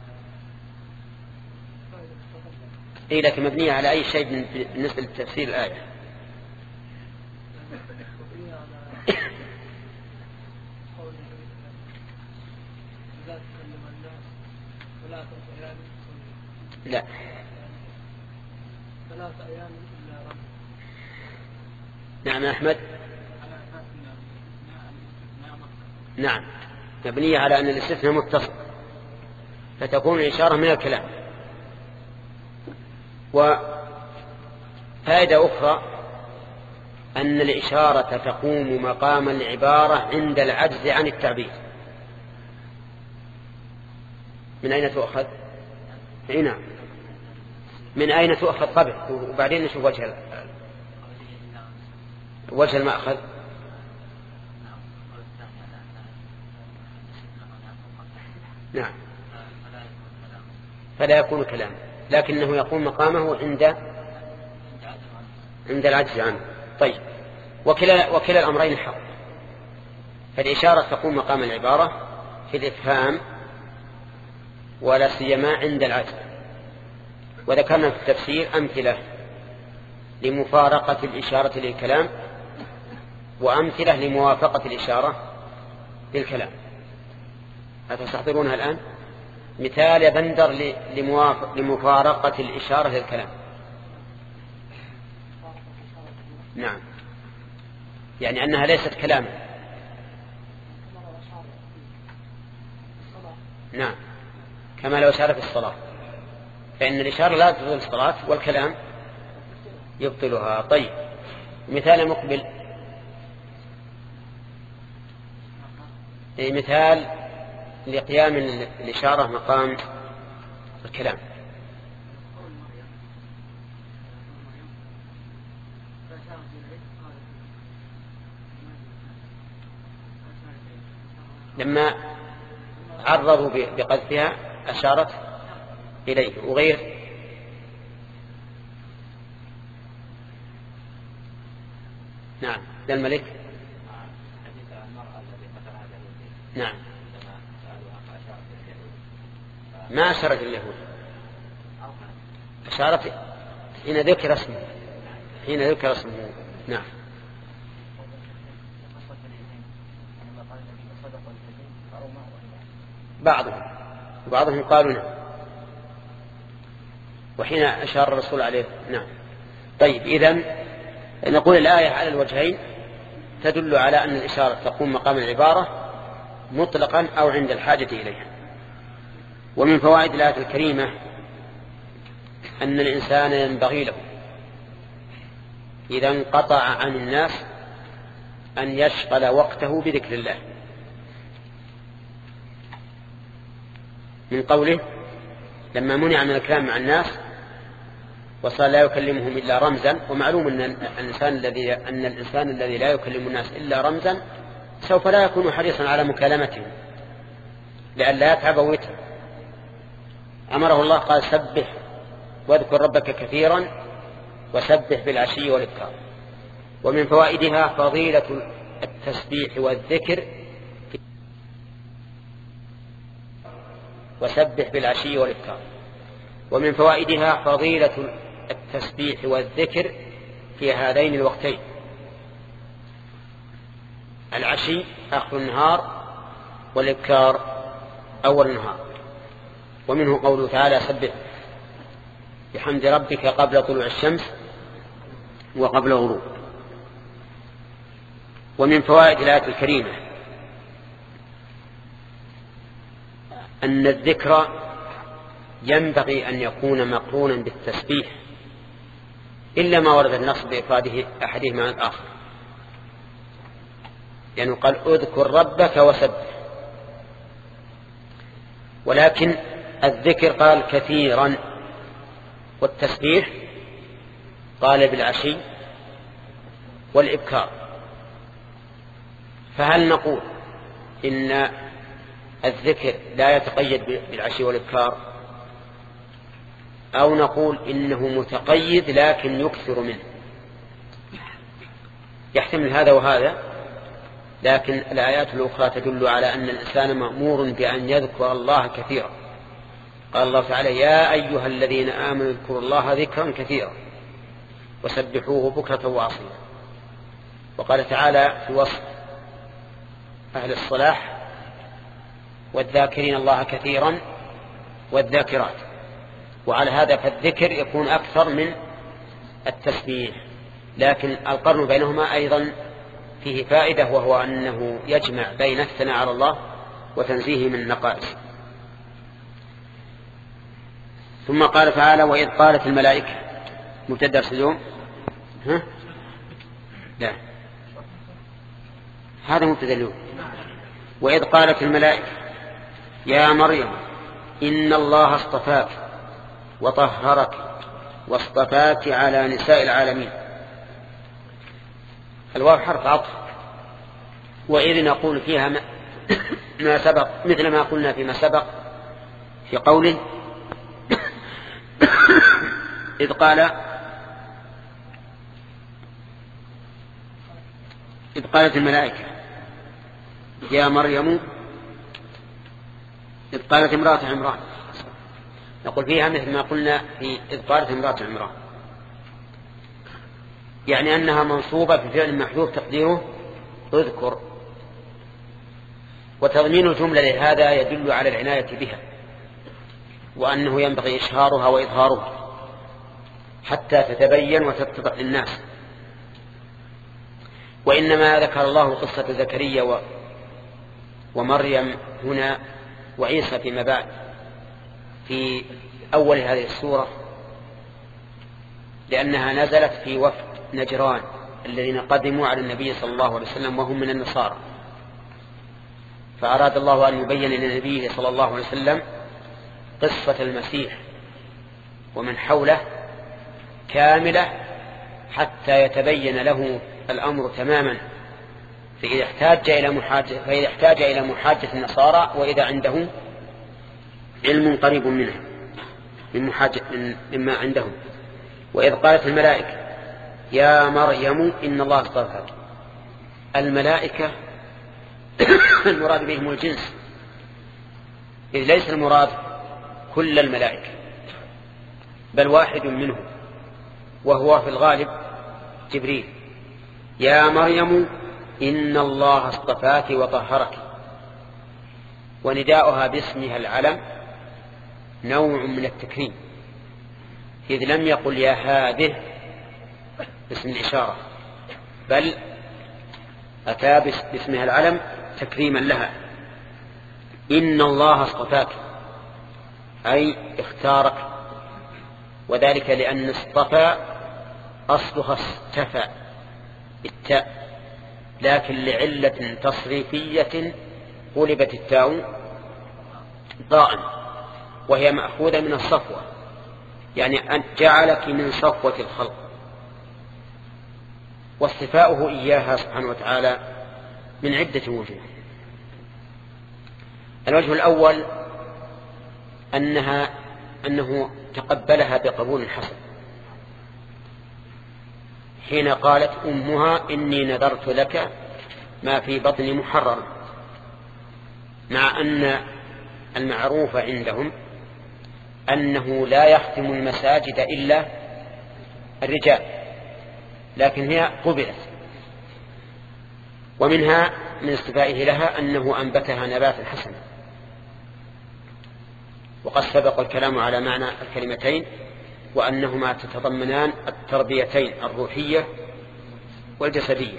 إيه، لكن مبنية على أي شيء بالنسبة لتفسير الآية؟ لا نعم يا أحمد. نعم، مبنية على أن الاستثناء متصل فتكون الإشارة من الكلام. وفائدة أخرى أن الإشارة تقوم مقام العبارة عند العجز عن التعبير. من أين تؤخذ؟ نعم، من أين تؤخذ قبل وبعدين نشوف وجه وجه المأخذ. نعم، فلا يكون كلام، لكنه يقوم مقامه عند عند العجز عنه. طيب، وكلا وكلا الأمرين حق. فالإشارة تقوم مقام العبارة في الإفهام ولا سيما عند العجز. وذكرنا في التفسير أمثلة لمفارقة الإشارة للكلام وأمثلة لموافقة الإشارة للكلام. أتستحضرونها الآن؟ مثال يا بندر لمفارقة الإشارة للكلام. نعم، يعني أنها ليست كلاما. نعم، كما لو أشار في الصلاة، فإن الإشارة لا تبطل الصلاة والكلام يبطلها. طيب، مثال مقبل، مثال لقيام الإشارة مقام الكلام. لما عرضوا بقذفها أشارت إليه. وغير نعم للملك. نعم، ما أشارت اليهود، أشارت حين ذكر اسمه حين ذكر اسمه. نعم. بعضهم وبعضهم قالوا نعم، وحين أشار الرسول عليه نعم. طيب، إذن نقول الآية على الوجهين تدل على أن الإشارة تقوم مقام العبارة مطلقا أو عند الحاجة إليها. ومن فوائد الآية الكريمة أن الإنسان ينبغي له إذا انقطع عن الناس أن يشغل وقته بذكر الله، من قوله لما منع من الكلام مع الناس وصار لا يكلمهم إلا رمزا. ومعلوم أن الإنسان الذي أن الإنسان الذي لا يكلم الناس إلا رمزا سوف لا يكون حريصا على مكالمتهم لأن لا يتعب ويتعب. أمره الله قال سبح واذكر ربك كثيرا وسبح بالعشي والإبكار. ومن فوائدها فضيلة التسبيح والذكر وسبح بالعشي والإبكار. ومن فوائدها فضيلة التسبيح والذكر في هذين الوقتين، العشي آخر النهار والإبكار أول النهار. ومنه قوله تعالى سبح بحمد ربك قبل طلوع الشمس وقبل غروب. ومن فوائد الآية الكريمة أن الذكر ينبغي أن يكون مقرونا بالتسبيح إلا ما ورد النص بإفراده أحدهما عن الآخر، يعني قال اذكر ربك وسبح، ولكن الذكر قال كثيرا والتسبيح قال بالعشي والإبكار. فهل نقول إن الذكر لا يتقيد بالعشي والإبكار، أو نقول إنه متقيد لكن يكثر منه؟ يحتمل هذا وهذا، لكن الآيات الأخرى تدل على أن الإنسان مأمور بأن يذكر الله كثيرا. قال الله تعالى يا أيها الذين آمنوا اذكروا الله ذكرا كثيرا وسبحوه بكرة وأصيلا. وقال تعالى في وصف أهل الصلاح والذاكرين الله كثيرا والذاكرات. وعلى هذا فالذكر يكون أكثر من التسبيح، لكن القرن بينهما أيضا فيه فائدة، وهو أنه يجمع بين الثناء على الله وتنزيه من النقائص. ثم قال تعالى وإذ قالت الملائكة مبتدأ اليوم ها؟ لا هذا مبتدأ اليوم. وإذ قالت الملائكة يا مريم إن الله اصطفاك وطهرك واصطفاك على نساء العالمين. الواو حرف عطف، وإذ نقول فيها ما, ما سبق مثل ما قلنا فيما سبق في قوله إذ قال إذ قالت الملائكة يا مريم إذ قالت امرأة عمران، نقول فيها مثل ما قلنا في إذ قالت امرأة عمران، يعني أنها منصوبة في فعل محذوف تقديره اذكر. وتضمين الجملة لهذا يدل على العناية بها، وأنه ينبغي إشهارها وإظهارها حتى تتبين وتتضح للناس. وإنما ذكر الله قصة زكريا ومريم هنا وعيسى فيما بعد في أول هذه السورة لأنها نزلت في وفد نجران الذين قدموا على النبي صلى الله عليه وسلم وهم من النصارى، فأراد الله أن يبين للنبي صلى الله عليه وسلم قصة المسيح ومن حوله كاملة حتى يتبين له الأمر تماما، فإذا احتاج إلى محاجة فإذا احتاج إلى محاجة النصارى وإذا عنده علم قريب منه من محاجة مما عندهم. وإذ قالت الملائكة يا مريم إن الله اصطفاك. الملائكة المراد بهم الجنس، إذ ليس المراد كل الملائكة بل واحد منهم وهو في الغالب جبريل. يا مريم إن الله اصطفاك وطهرك. ونداؤها باسمها العلم نوع من التكريم، إذ لم يقل يا هذه باسم الإشارة، بل أتى باسمها العلم تكريما لها. إن الله اصطفاك أي اختارك، وذلك لأن اصطفى أصلها استفى التاء، لكن لعلة تصريفية قلبت التاء ضاء، وهي مأخوذة من الصفوة، يعني أن جعلك من صفوة الخلق، واصطفاؤه إياها سبحانه وتعالى من عدة وجوه. الوجه الأول أنها أنه تقبلها بقبول حسن، حين قالت أمها إني نذرت لك ما في بطني محررا، مع أن المعروف عندهم أنه لا يختم المساجد إلا الرجال، لكن هي قبلت. ومنها من استفائه لها أنه أنبتها نباتا حسنا، وقد سبق الكلام على معنى الكلمتين وأنهما تتضمنان التربيتين الروحية والجسدية.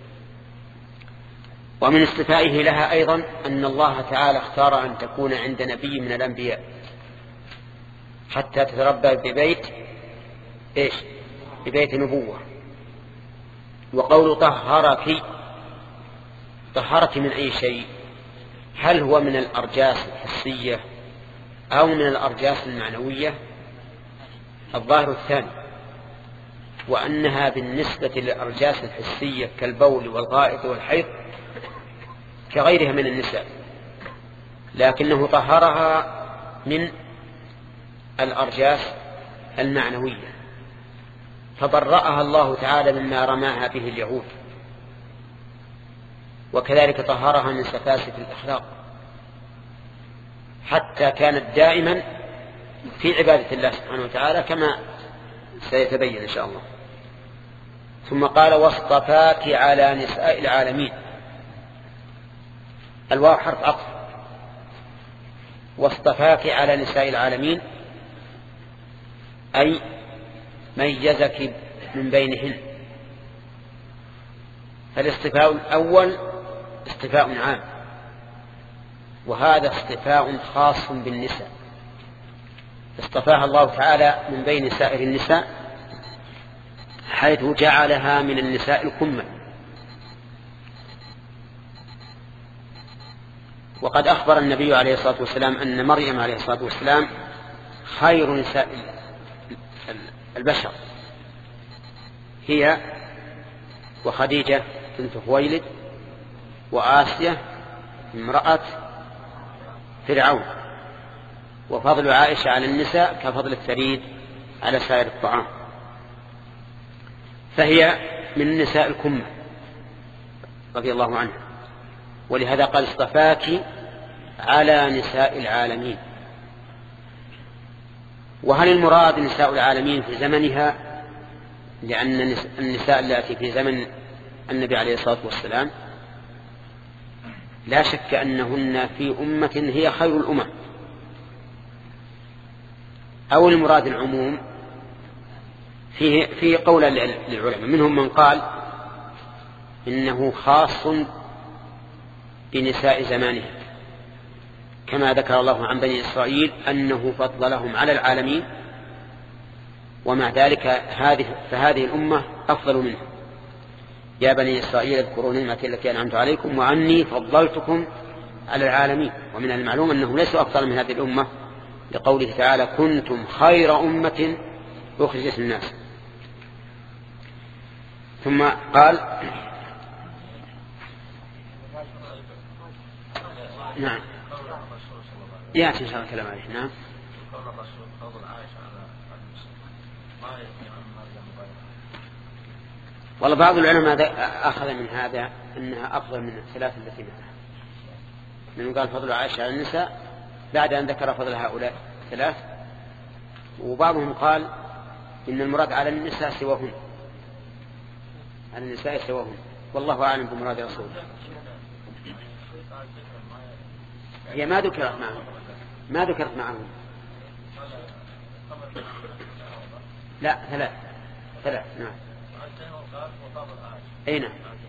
ومن استفائه لها أيضا أن الله تعالى اختار أن تكون عند نبي من الأنبياء حتى تتربى ببيت إيش؟ ببيت نبوة. وقول طهرك، طهرك من أي شيء؟ هل هو من الأرجاس الحسية أو من الأرجاس المعنوية؟ الظاهر الثاني، وأنها بالنسبة للأرجاس الحسية كالبول والغائط والحيض كغيرها من النساء، لكنه طهرها من الأرجاس المعنوية، فبرأها الله تعالى مما رماها به اليهود، وكذلك طهرها من سفاسف الأخلاق، حتى كانت دائما في عبادة الله سبحانه وتعالى كما سيتبين إن شاء الله. ثم قال واصطفاك على نساء العالمين. الواو حرف عطف، واصطفاك على نساء العالمين أي ميزك من بينهن. فالاصطفاء الأول اصطفاء عام، وهذا اصطفاء خاص بالنساء، اصطفاها الله تعالى من بين سائر النساء حيث جعلها من النساء الكمل. وقد أخبر النبي عليه الصلاة والسلام أن مريم عليه الصلاة والسلام خير نساء البشر، هي وخديجة بنت خويلد وآسية امرأة فرعون. وفضل عائشة على النساء كفضل الثريد على سائر الطعام، فهي من نساء الكمة رضي الله عنها. ولهذا قال اصطفاك على نساء العالمين. وهل المراد نساء العالمين في زمنها؟ لأن النساء التي في زمن النبي عليه الصلاة والسلام لا شك أنهن في أمة هي خير الأمم، أو المراد العموم؟ فيه, فيه قول للعلماء، منهم من قال إنه خاص بنساء زمانها، كما ذكر الله عن بني إسرائيل أنه فضلهم على العالمين، ومع ذلك هذه فهذه الأمة أفضل منهم. يا بني إسرائيل اذكروا نعمتي التي أنعمت عليكم وأني فضلتكم على العالمين. ومن المعلوم أنهم ليسوا أفضل من هذه الأمة، لقوله تعالى كنتم خير أمة أخرجت الناس. ثم قال نعم يأتي إن شاء الله كلام عليه. نعم والله بعض العلماء أخذ من هذا أنها أفضل من الثلاث التي معها، لأنه قال فضل عائشة على النساء بعد أن ذكر فضل هؤلاء الثلاث. وبعضهم قال إن المراد على النساء سواهن، على النساء سواهن، والله أعلم بمراد رسوله. هي ما ذكرت معهم ما ذكرت معهم لا ثلاث ثلاث نعم أين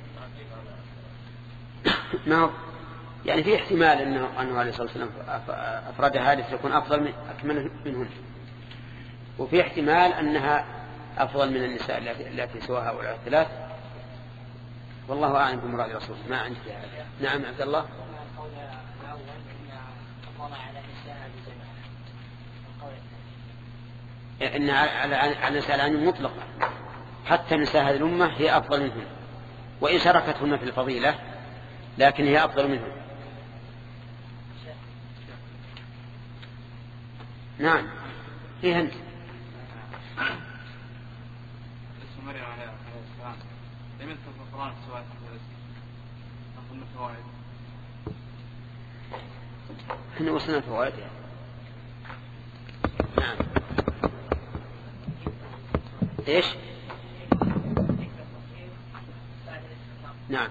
ما هو يعني في احتمال أنه أنه عليه الصلاة والسلام أفردها لتكون أفضل من أكمل منهن وفي احتمال أنها أفضل من النساء التي سواها هؤلاء الثلاث والله أعلم بمراد رسول ما عندي هذا. نعم عبد الله. إن على النساء العام مطلقا حتى نساء هذه الأمة هي أفضل منهم وإن شركتهن في الفضيلة لكن هي أفضل منهم. نعم فيها أنت. اسم مريم عليه السلام لم يذكر في القرآن سواء أظن الفوائد. احنا وصلنا الفوائد يعني. نعم ايش؟ نعم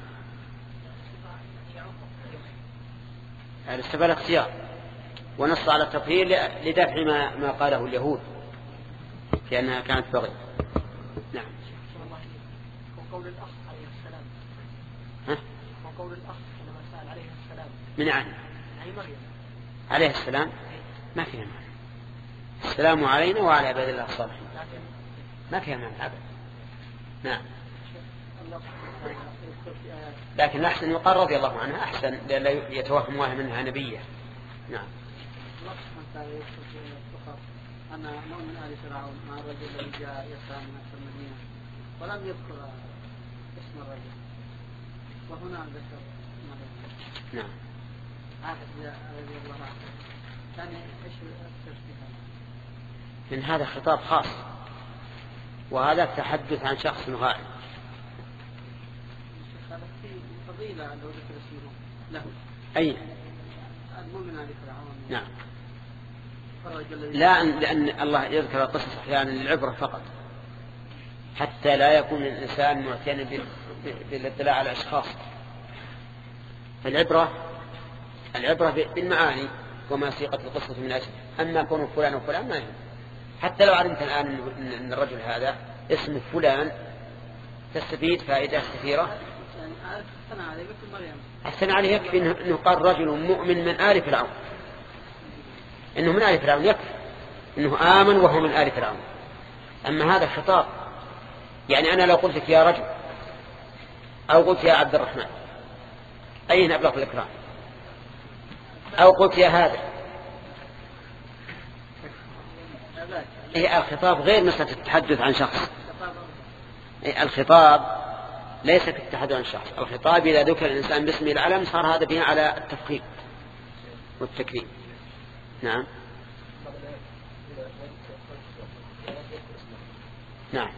الاستفهام اختيار ونص على التطهير لدفع ما ما قاله اليهود في أنها كانت بغي. نعم. وقول الأخ عليه السلام. ها؟ وقول الأخ لما سأل عليه السلام. من عنه؟ عن مريم. عليه السلام ما فيها معنى. السلام علينا وعلى عباد الله الصالحين. ما فيها معنى أبدا. نعم. لكن الأحسن يقال رضي الله عنها أحسن لألا يتوهم واحد منها نبية. نعم. أن نوع من آل فرعون مع الرجل الذي جاء يسعى من أكثر المدينة ولم يذكر اسم الرجل وهنا ذكر مريم. نعم. عائشة رضي الله عنها كان إيش التشبيه؟ من هذا خطاب خاص وهذا تحدث عن شخص غائب. هذا في فضيلة لو ذكر اسمه له. أي. المؤمن آل فرعون. نعم. لا لأن الله يذكر القصص أحيانا للعبرة فقط حتى لا يكون الإنسان معتنى بالاطلاع على الأشخاص. فالعبرة العبرة بالمعاني وما سيقت القصة من أجل. أما كونه فلان وفلان ما يهم. حتى لو علمت الآن أن الرجل هذا اسم فلان تستفيد فائدة كثيرة. الثناء عليه يكفي أنه قال رجل مؤمن من آل فرعون إنه من آل فرعون يكفي إنه آمن وهو من آل فرعون. أما هذا خطاب يعني أنا لو قلت لك يا رجل أو قلت يا عبد الرحمن أين أبلغ الإكرام أو قلت يا هذا هي الخطاب غير مسألة التحدث عن شخص. الخطاب ليس في التحدث عن شخص. الخطاب إذا ذكر الإنسان باسمه العلم صار هذا بناء على التفخيم والتكريم. نعم. نعم.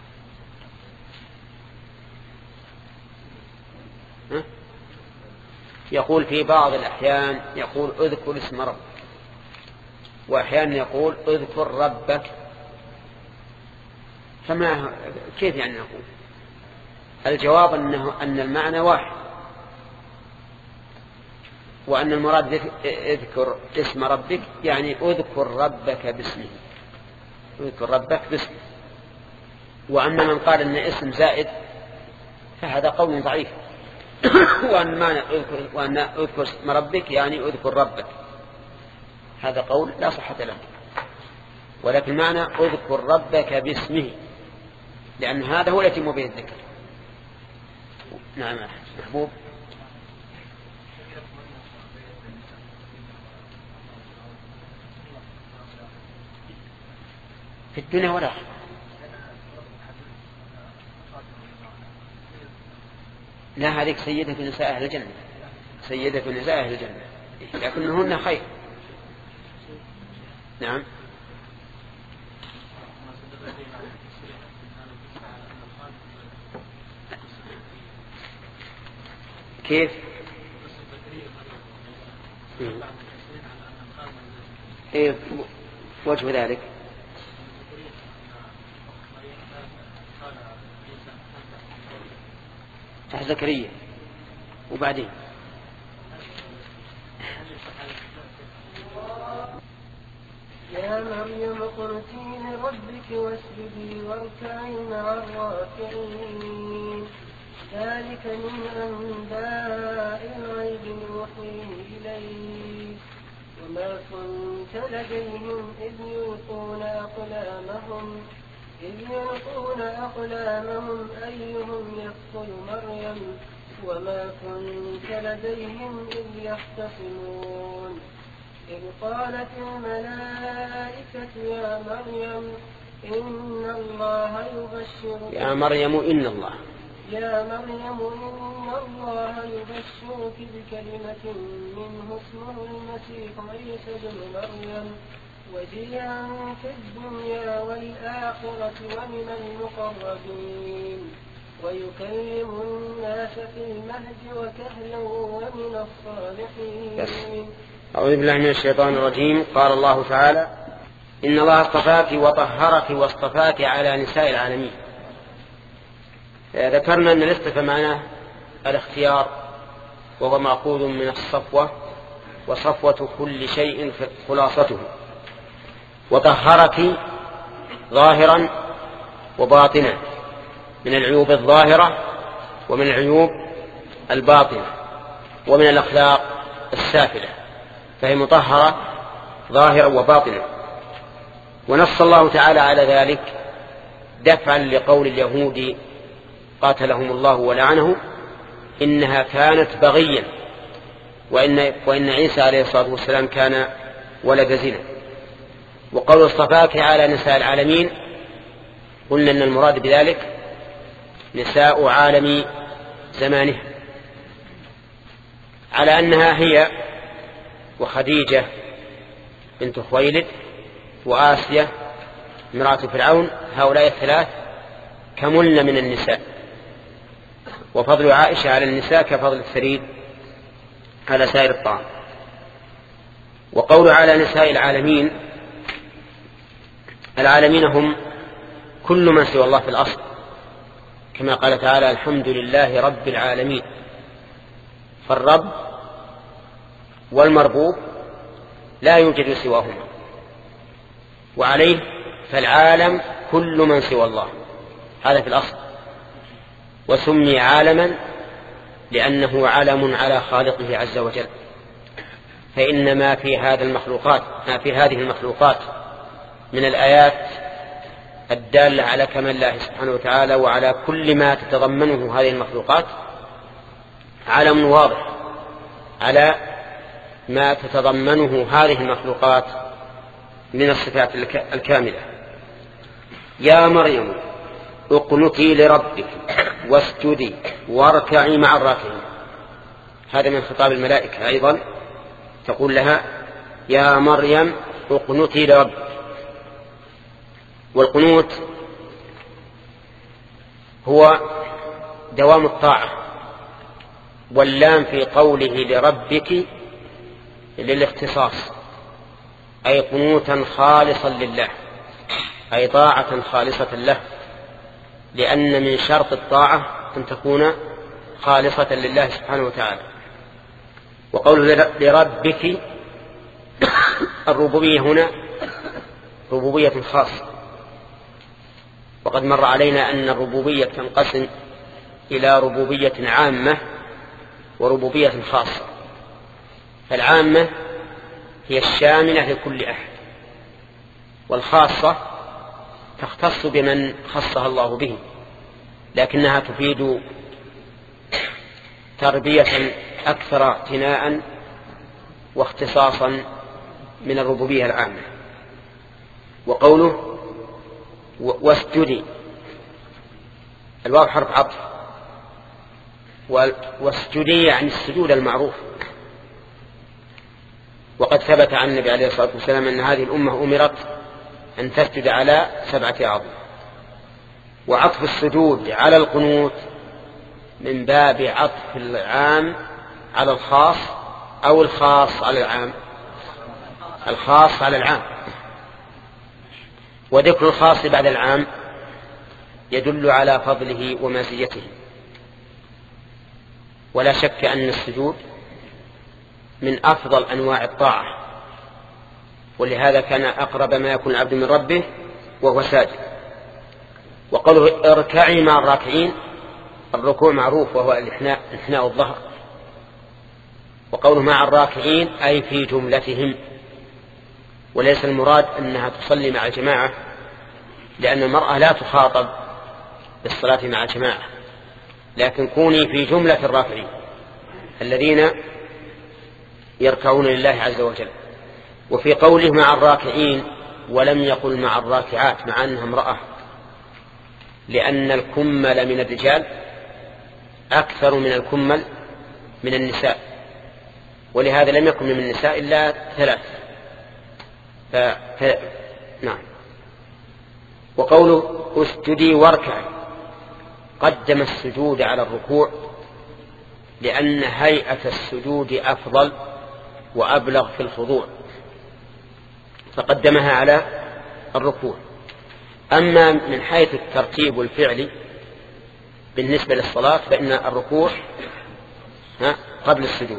ها؟ يقول في بعض الأحيان يقول اذكر اسم ربك وأحيانا يقول اذكر ربك فما كيف يعني نقول؟ الجواب أنه أن المعنى واحد وأن المراد اذكر اسم ربك يعني اذكر ربك باسمه اذكر ربك باسمه. وأما من قال أن اسم زائد فهذا قول ضعيف وأن معنى اذكر وأن اذكر اسم ربك يعني اذكر ربك هذا قول لا صحة له. ولكن معنى اذكر ربك باسمه لأن هذا هو الذي يتم به الذكر. نعم محبوب. في الدنيا والآخرة. لا هذيك سيدة نساء أهل الجنة سيدة نساء أهل الجنة لكنهن خير. نعم. كيف؟ إيه وجه ذلك؟ زكريا وبعدين مريم اقنتي لربك واسجدي واركعي مع الراكعين ذلك من أنباء الغيب نوحيه إليك وما كنت لديهم إذ يلقون أقلامهم إذ يلقون أقلامهم أيهم يكفل مريم وما كنت لديهم إذ يختصمون إذ قالت الملائكة يا مريم إن الله يبشرك يا مريم إن الله يا مريم إن الله يبشرك بكلمة منه اسمه المسيح عيسى بن مريم وجيها في الدنيا والآخرة ومن المقربين ويكلم الناس في المهد وكهلا ومن الصالحين. أعوذ بالله من الشيطان الرجيم. قال الله تعالى إن الله اصطفاك وطهرك واصطفاك على نساء العالمين. ذكرنا أن الاصطفاء معناه الاختيار وهو مأخوذ من الصفوة وصفوة كل شيء خلاصته. وطهرك ظاهرا وباطنا من العيوب الظاهرة ومن العيوب الباطنة ومن الأخلاق السافلة فهي مطهرة ظاهرا وباطنا. ونص الله تعالى على ذلك دفعا لقول اليهود قاتلهم الله ولعنه إنها كانت بغيا وإن, وإن عيسى عليه الصلاة والسلام كان ولد زنا. وقول اصطفاك على نساء العالمين قلنا أن المراد بذلك نساء عالم زمانه على أنها هي وخديجة بنت خويلد وآسيا امرأة فرعون هؤلاء الثلاث كملن من النساء. وفضل عائشة على النساء كفضل الثريد على سائر الطعام. وقول على نساء العالمين العالمين هم كل من سوى الله في الأصل كما قال تعالى الحمد لله رب العالمين. فالرب والمربوب لا يوجد سواهما وعليه فالعالم كل من سوى الله هذا في الأصل. وسمي عالما لأنه علم على خالقه عز وجل. فإن ما في هذا المخلوقات ما في هذه المخلوقات من الآيات الدالة على كمال الله سبحانه وتعالى وعلى كل ما تتضمنه هذه المخلوقات علم واضح على ما تتضمنه هذه المخلوقات من الصفات الكاملة. يا مريم اقنتي لربك واسجدي واركعي مع الراكعين. هذا من خطاب الملائكة أيضا تقول لها يا مريم اقنتي لربك. والقنوت هو دوام الطاعة واللام في قوله لربك للاختصاص أي قنوتا خالصا لله أي طاعة خالصة له لأن من شرط الطاعة أن تكون خالصة لله سبحانه وتعالى. وقوله لربك الربوبية هنا ربوبية خاصة. وقد مر علينا أن الربوبية تنقسم إلى ربوبية عامة وربوبية خاصة. فالعامة هي الشاملة لكل أحد والخاصة تختص بمن خصها الله به لكنها تفيد تربية أكثر اعتناء واختصاصا من الربوبية العامة. وقوله واسجدي الواو حرف عطف واسجدي يعني السجود المعروف. وقد ثبت عن النبي عليه الصلاة والسلام أن هذه الأمة أمرت أن تسجد على سبعة أعظم. وعطف السجود على القنوت من باب عطف العام على الخاص أو الخاص على العام الخاص على العام. وذكر الخاص بعد العام يدل على فضله ومزيته. ولا شك أن السجود من أفضل أنواع الطاعة ولهذا كان أقرب ما يكون العبد من ربه وهو ساجد. وقوله اركعي مع الراكعين، الركوع معروف وهو الإحناء إحناء الظهر. وقوله مع الراكعين أي في جملتهم، وليس المراد أنها تصلي مع الجماعة، لأن المرأة لا تخاطب بالصلاة مع الجماعة، لكن كوني في جملة الراكعين الذين يركعون لله عز وجل. وفي قوله مع الراكعين ولم يقل مع الراكعات مع أنها امرأة، لأن الكمل من الرجال أكثر من الكمل من النساء، ولهذا لم يكن من النساء إلا ثلاث. ف... ف... نعم. وقوله اسجدي واركعي قدم السجود على الركوع، لأن هيئة السجود أفضل وأبلغ في الخضوع، فقدمها على الركوع. أما من حيث الترتيب الفعلي بالنسبة للصلاة فإن الركوع قبل السجود.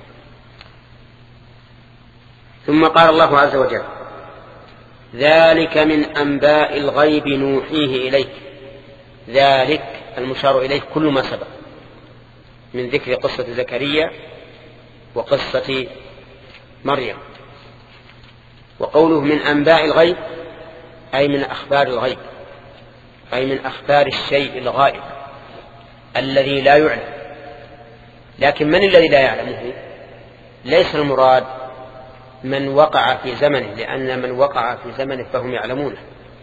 ثم قال الله عز وجل ذلك من أنباء الغيب نوحيه إليك. ذلك المشار إليه كل ما سبق من ذكر قصة زكريا وقصة مريم. وقوله من أنباء الغيب أي من أخبار الغيب، أي من أخبار الشيء الغائب الذي لا يعلم. لكن من الذي لا يعلمه؟ ليس المراد من وقع في زمنه، لأن من وقع في زمنه فهم يعلمونه،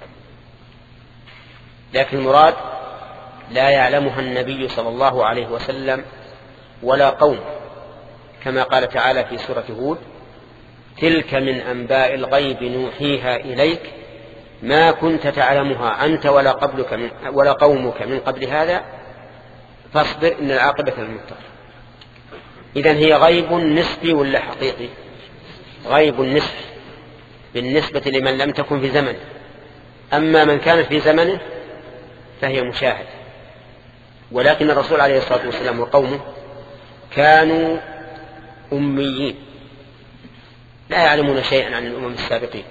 لكن المراد لا يعلمها النبي صلى الله عليه وسلم ولا قوم، كما قال تعالى في سورة هود تلك من أنباء الغيب نوحيها إليك ما كنت تعلمها أنت ولا قبلك من ولا قومك من قبل هذا فاصبر إن العاقبة للمتقين. إذن هي غيب نسبي ولا حقيقي؟ غيب نسبي بالنسبة لمن لم تكن في زمنه، أما من كانت في زمنه فهي مشاهد. ولكن الرسول عليه الصلاة والسلام وقومه كانوا أميين لا يعلمون شيئا عن الأمم السابقين،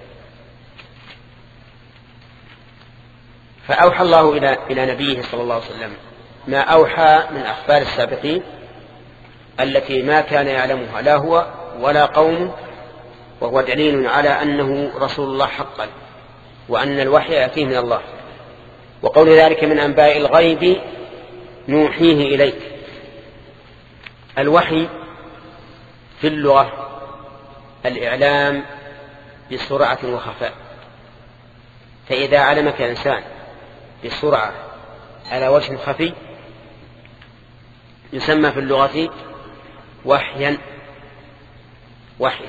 فأوحى الله إلى إلى نبيه صلى الله عليه وسلم ما أوحى من أخبار السابقين التي ما كان يعلمها لا هو ولا قومه، وهو دليل على أنه رسول الله حقا وأن الوحي يأتيه من الله. وقول ذلك من أنباء الغيب نوحيه إليك. الوحي في اللغة الإعلام بسرعة وخفاء، فإذا علمك إنسان بسرعة على وجه خفي يسمى في اللغة وحيا وحيا.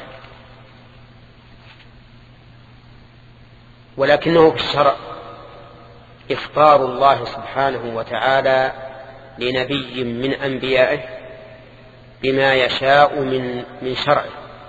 ولكنه في الشرع إخبار الله سبحانه وتعالى لنبي من أنبيائه بما يشاء من من شرعه.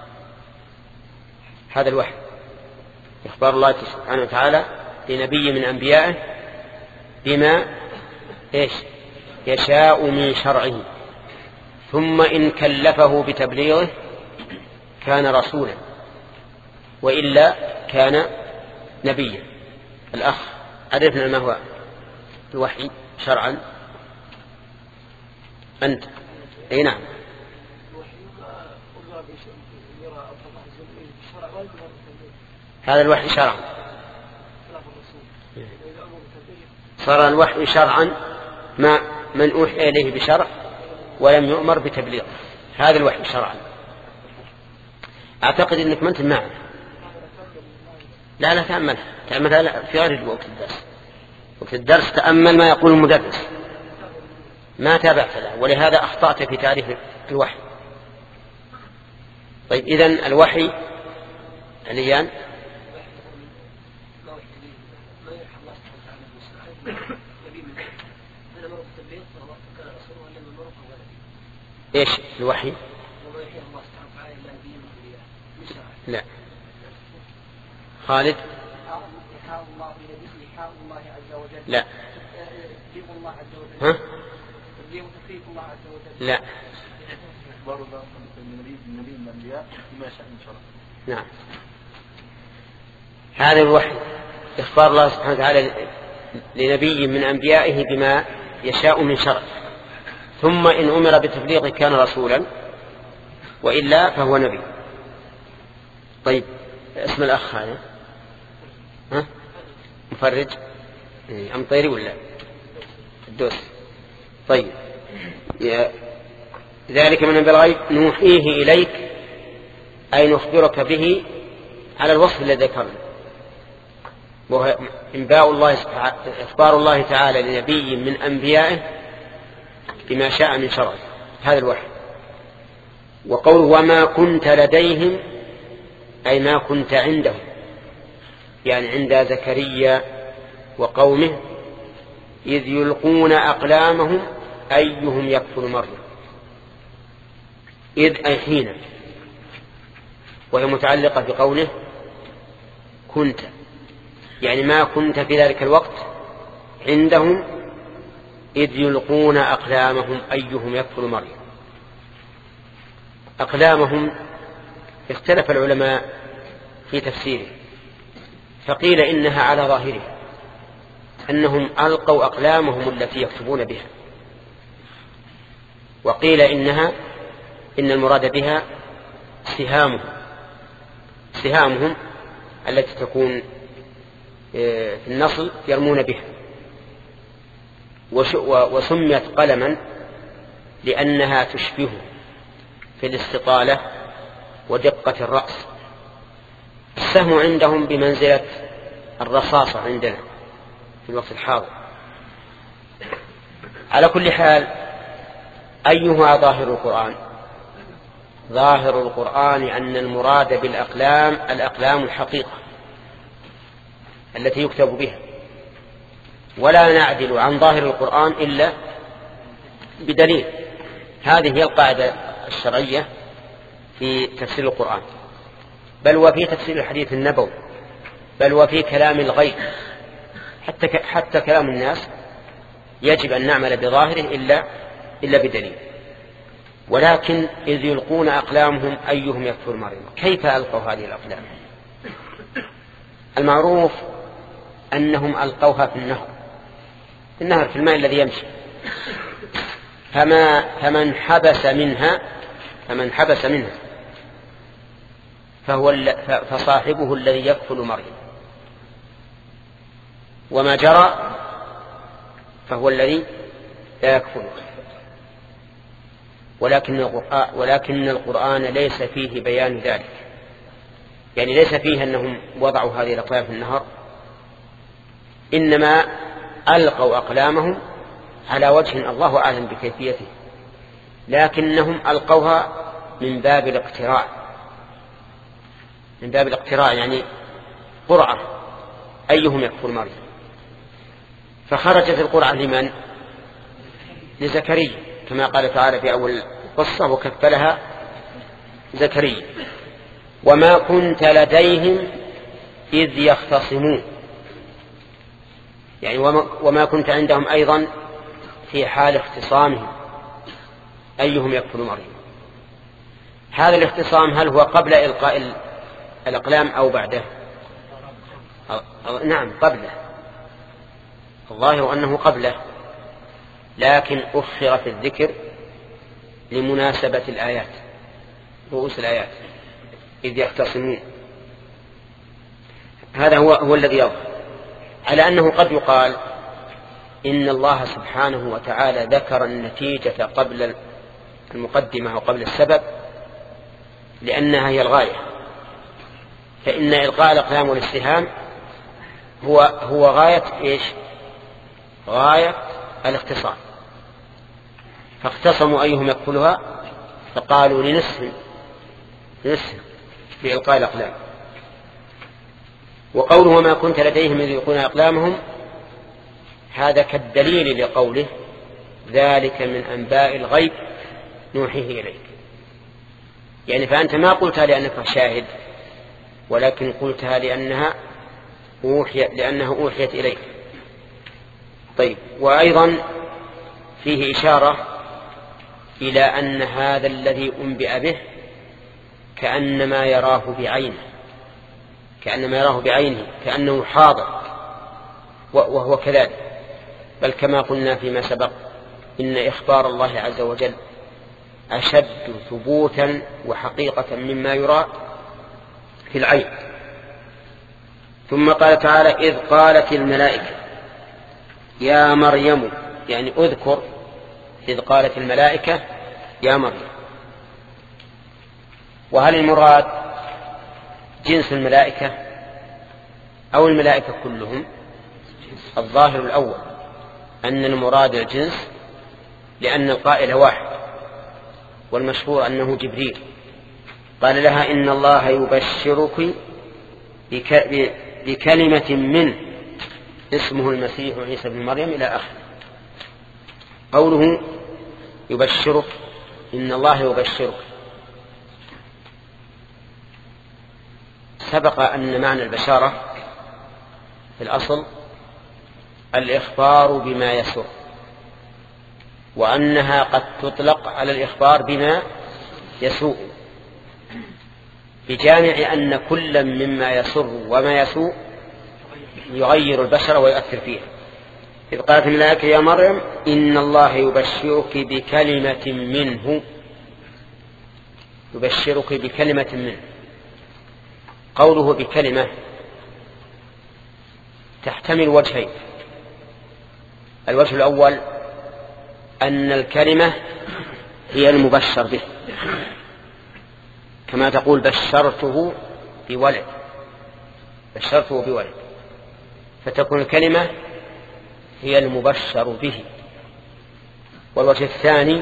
هذا الوحي إخبار الله سبحانه وتعالى لنبي من أنبيائه بما إيش يشاء من شرعه، ثم إن كلفه بتبليغه كان رسولا وإلا كان نبيا. الأخ عرفنا ما هو الوحي شرعا؟ أنت أي نعم. هذا الوحي شرعا. صار الوحي شرعا ما من أوحي إليه بشرع ولم يؤمر بتبليغ، هذا الوحي شرعا. أعتقد أنك ما أنت معه. لا لا تأملها تأملها في غير وقت الدرس. وقت الدرس تأمل ما يقول المدرس، ما تابعت له، ولهذا أخطأت في تعريف الوحي. طيب إذن الوحي عليان إيش الوحي؟ لا خالد لا ها؟ لا نعم. هذا الوحي إخبار الله سبحانه وتعالى لنبي من أنبيائه بما يشاء من شرع، ثم إن أمر بتبليغه كان رسولا، وإلا فهو نبي. طيب اسم الأخ هذا ها؟ مفرج أم طيري ولا الدوس؟ طيب ذلك من بالغيب نوحيه إليك أي نخبرك به على الوصف الذي ذكرنا، وهو إنباء الله إخبار الله تعالى لنبي من أنبيائه بما شاء من شرعه، هذا الوحي. وقوله وما كنت لديهم أي ما كنت عندهم، يعني عند زكريا وقومه إذ يلقون أقلامهم أيهم يكفل مريم، إذ أي حين، وهي متعلقة بقوله كنت، يعني ما كنت في ذلك الوقت عندهم إذ يلقون أقلامهم أيهم يكفل مريم. أقلامهم اختلف العلماء في تفسيره، فقيل إنها على ظاهرها أنهم ألقوا أقلامهم التي يكتبون بها، وقيل إنها إن المراد بها سهامهم سهامهم التي تكون في النصل يرمون بها، وسميت قلما لأنها تشبه في الاستطالة ودقة الرأس. السهم عندهم بمنزلة الرصاصة عندنا في الوقت الحاضر. على كل حال أيها ظاهر القرآن؟ ظاهر القرآن أن المراد بالأقلام الأقلام الحقيقة التي يكتب بها، ولا نعدل عن ظاهر القرآن إلا بدليل. هذه هي القاعدة الشرعية في تفسير القرآن، بل وفي تفسير الحديث النبوي، بل وفي كلام الغيب، حتى حتى كلام الناس يجب أن نعمل بظاهره إلا إلا بدليل. ولكن إذ يلقون أقلامهم أيهم يكفل مريم، كيف ألقوا هذه الأقلام؟ المعروف أنهم ألقوها في النهر، في النهر في الماء الذي يمشي، فما فمن حبس منها فمن حبس منها فهو فصاحبه الذي يكفل مريم، وما جرى فهو الذي لا يكفله. ولكن القرآن, ولكن القرآن ليس فيه بيان ذلك، يعني ليس فيه أنهم وضعوا هذه الأقلام في النهر، إنما ألقوا أقلامهم على وجه الله أعلم بكيفيته، لكنهم ألقوها من باب الاقتراع، من باب الاقتراع يعني قرعة أيهم يكفل مريم. فخرجت القرعة لمن؟ لزكريا، كما قال تعالى في أول قصة وكفلها زكريا. وما كنت لديهم إذ يختصمون، يعني وما كنت عندهم أيضا في حال اختصامهم أيهم يكفل مريم. هذا الاختصام هل هو قبل إلقاء الأقلام أو بعده؟ أو أو نعم قبله، الظاهر أنه قبله، لكن أخر في الذكر لمناسبة الآيات، رؤوس الآيات إذ يختصمون. هذا هو, هو الذي يظهر على أنه قد يقال إن الله سبحانه وتعالى ذكر النتيجة قبل المقدمة وقبل السبب لأنها هي الغاية، فإن إلقاء الأقلام والاستهام هو, هو غاية إيش؟ غاية الاختصام. فاختصموا أيهم يكفلها فقالوا لنسهم لنسهم بإلقاء الأقلام. وقوله وما كنت لديهم إذ يلقون أقلامهم هذا كالدليل لقوله ذلك من أنباء الغيب نوحيه إليك، يعني فأنت ما قلتها لأنك شاهد، ولكن قلتها لأنها أوحي لأنها أوحيت إليك. طيب، وأيضا فيه إشارة إلى أن هذا الذي أنبئ به كأنما يراه بعينه، كأنما يراه بعينه كأنه حاضر وهو كذلك. بل كما قلنا فيما سبق إن إخبار الله عز وجل أشد ثبوتا وحقيقة مما يرى في العين. ثم قال تعالى إذ قالت الملائكة يا مريم، يعني أذكر إذ قالت الملائكة يا مريم. وهل المراد جنس الملائكة أو الملائكة كلهم؟ الظاهر الأول أن المراد الجنس، لأن القائل واحد، والمشهور أنه جبريل. قال لها إن الله يبشرك بكلمة منه اسمه المسيح عيسى بن مريم إلى آخره. قوله يبشرك، إن الله يبشرك، سبق أن معنى البشارة في الأصل الإخبار بما يسر، وأنها قد تطلق على الإخبار بما يسوء، بجامع أن كل مما يسر وما يسوء يغير البشر ويؤثر فيها. إذ قالت الملائكة يا مريم إن الله يبشرك بكلمة منه، يبشرك بكلمة منه. قوله بكلمة تحتمل وجهين. الوجه الأول أن الكلمة هي المبشر به، كما تقول بشرته بولد، بشرته بولد، فتكون الكلمة هي المبشر به. والوجه الثاني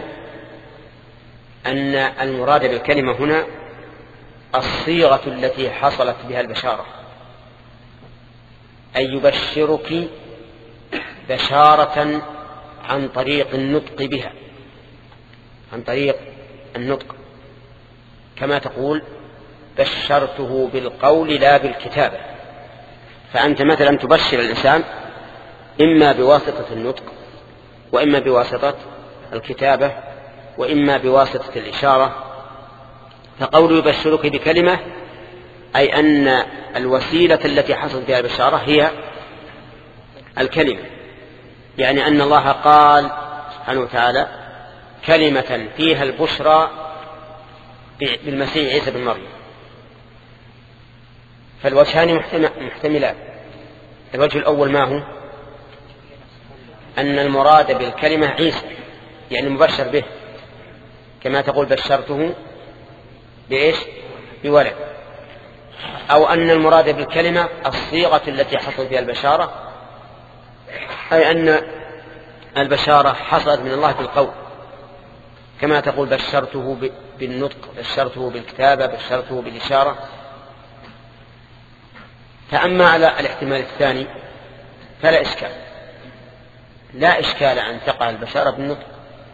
أن المراد بالكلمة هنا الصيغة التي حصلت بها البشارة، أي يبشرك بشارة عن طريق النطق بها، عن طريق النطق، كما تقول بشرته بالقول لا بالكتابة. فأنت مثلا تبشر الإنسان إما بواسطة النطق، وإما بواسطة الكتابة، وإما بواسطة الإشارة. فقول يبشرك بكلمة أي أن الوسيلة التي حصلت بها البشارة هي الكلمة، يعني أن الله قال سبحانه وتعالى كلمة فيها البشرى بالمسيح عيسى بن مريم. فالوجهان محتملان. الوجه الأول ما هو؟ أن المراد بالكلمة عيسى، يعني مبشر به، كما تقول بشرته بإيش؟ بولد. أو أن المراد بالكلمة الصيغة التي حصل بها البشارة، أي أن البشارة حصلت من الله بالقول، كما تقول بشرته بالنطق، بشرته بالكتابة، بشرته بالإشارة. فأما على الاحتمال الثاني فلا إشكال، لا إشكال أن تقع البشارة بالنطق،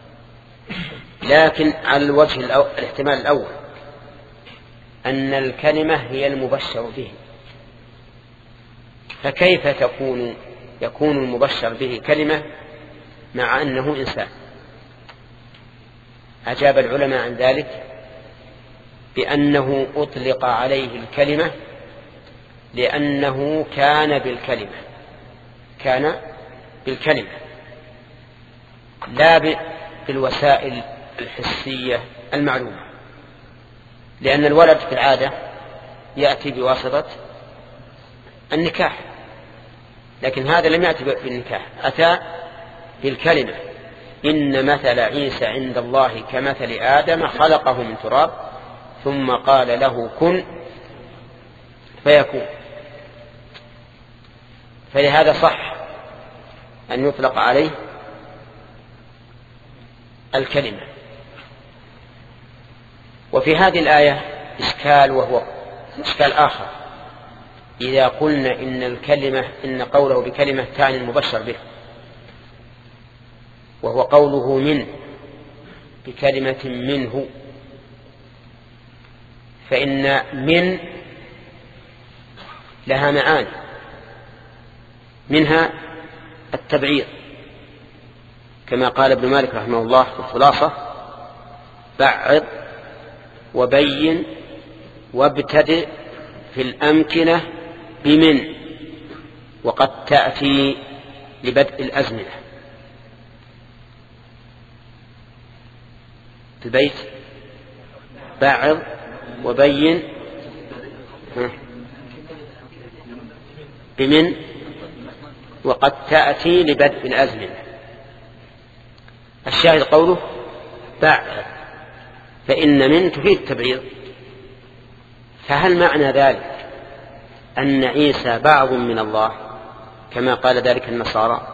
لكن على الوجه الأو... الاحتمال الأول أن الكلمة هي المبشر به. فكيف تكون يكون المبشر به كلمة مع أنه إنسان؟ أجاب العلماء عن ذلك بأنه أطلق عليه الكلمة لأنه كان بالكلمة، كان بالكلمة لا بالوسائل الحسية المعلومة، لأن الولد في العادة يأتي بواسطة النكاح، لكن هذا لم يأتي بالنكاح، أتى بالكلمة. إن مثل عيسى عند الله كمثل آدم خلقه من تراب ثم قال له كن فيكون. فلهذا صح أن يطلق عليه الكلمة. وفي هذه الآية إشكال، وهو إشكال آخر. إذا قلنا إن الكلمة إن قوله بكلمة تعني المبشر به، وهو قوله من بكلمة منه، فإن من لها معاني، منها التبعيض، كما قال ابن مالك رحمه الله في الخلاصة: بعض وبين وابتدئ في الأمكنة بمن وقد تأتي لبدء الأزمنة في البيت باعض وبين بمن وقد تأتي لبدء الأزمنة. الشاهد قوله باعض، فإن من تفيد التبعيض. فهل معنى ذلك أن عيسى بعض من الله كما قال ذلك النصارى؟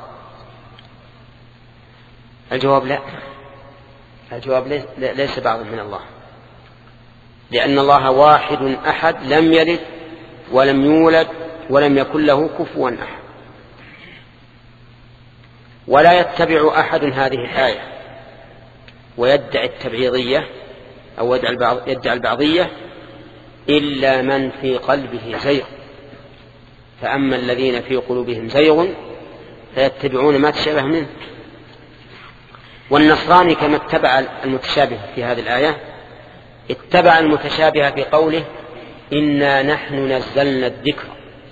الجواب لا، الجواب ليس بعض من الله، لأن الله واحد أحد لم يلد ولم يولد ولم يكن له كفوا أحد. ولا يتبع أحد هذه الآية ويدعي التبعيضية أو يدعي البعضية إلا من في قلبه زيغ، فأما الذين في قلوبهم زيغ فيتبعون ما تشابه منه. والنصراني كما اتبع المتشابه في هذه الآية اتبع المتشابه في قوله إنا نحن نزلنا الذكر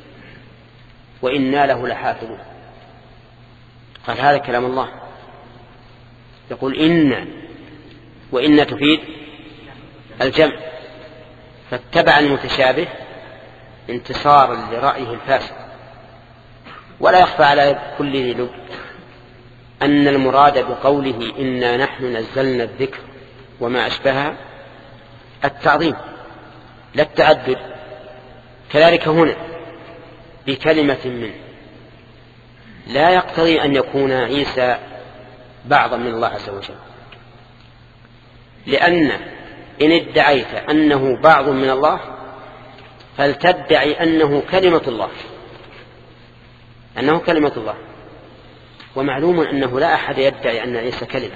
وإنا له لحافظون. قال هذا كلام الله، يقول إنا، وإن تفيد الجمع، فاتبع المتشابه انتصارا لرأيه الفاسد. ولا يخفى على كل ذي لب أن المراد بقوله إنا نحن نزلنا الذكر وما أشبهها التعظيم لا التعدد. كذلك هنا بكلمة منه لا يقتضي أن يكون عيسى بعضا من الله عز وجل، لأن إن ادعيت أنه بعض من الله فلتدعي أنه كلمة الله، أنه كلمة الله. ومعلوم أنه لا أحد يدعي أن عيسى كلمة.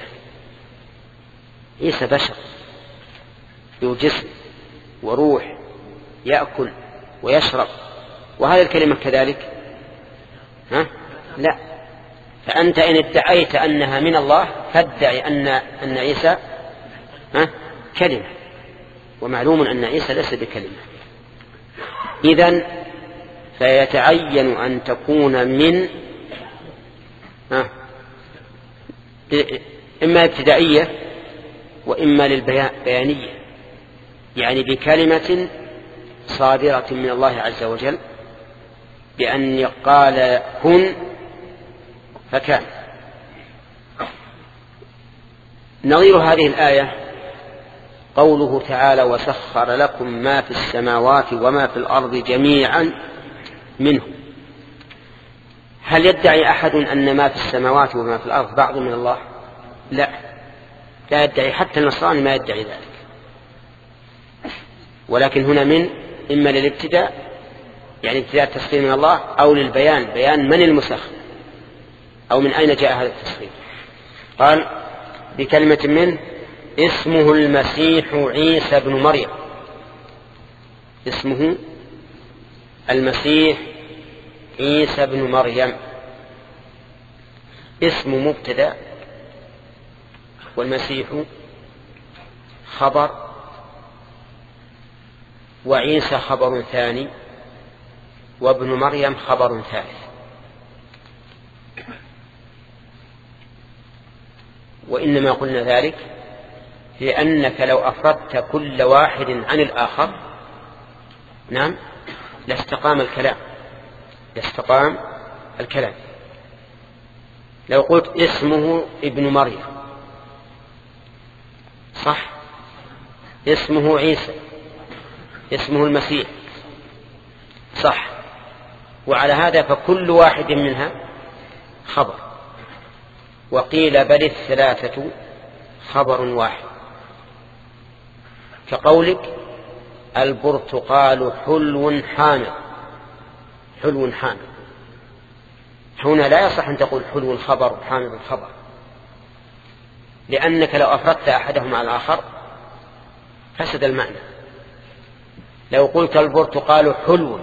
عيسى بشر ذو جسم وروح يأكل ويشرب، وهذه الكلمة كذلك ها؟ لا. فأنت إن ادعيت أنها من الله فادعي أن أن عيسى ها؟ كلمة، ومعلوم أن عيسى ليس بكلمة. إذن فيتعين أن تكون من ها؟ إما ابتدائية وإما للبيانية، يعني بكلمة صادرة من الله عز وجل بأن يقال كن فكان. نظير هذه الآية قوله تعالى وسخر لكم ما في السماوات وما في الأرض جميعا منه. هل يدعي أحد أن ما في السماوات وما في الأرض بعض من الله؟ لا، لا يدعي، حتى النصراني ما يدعي ذلك. ولكن هنا من إما للابتداء يعني ابتداء التسخير من الله، أو للبيان بيان من المسخر أو من أين جاء هذا التسخير. قال بكلمة من اسمه المسيح عيسى بن مريم. اسمه المسيح عيسى بن مريم، اسم مبتدأ والمسيح خبر وعيسى خبر ثاني وابن مريم خبر ثالث. وإنما قلنا ذلك لأنك لو أفردت كل واحد عن الآخر نعم لاستقام الكلام لاستقام الكلام. لو قلت اسمه ابن مريم صح، اسمه عيسى، اسمه المسيح صح، وعلى هذا فكل واحد منها خبر. وقيل بل الثلاثة خبر واحد، كقولك البرتقال حلو حامض. حلو حامض هنا لا يصح أن تقول حلو الخبر وحامض الخبر، لأنك لو أفردت أحدهما على الآخر فسد المعنى. لو قلت البرتقال حلو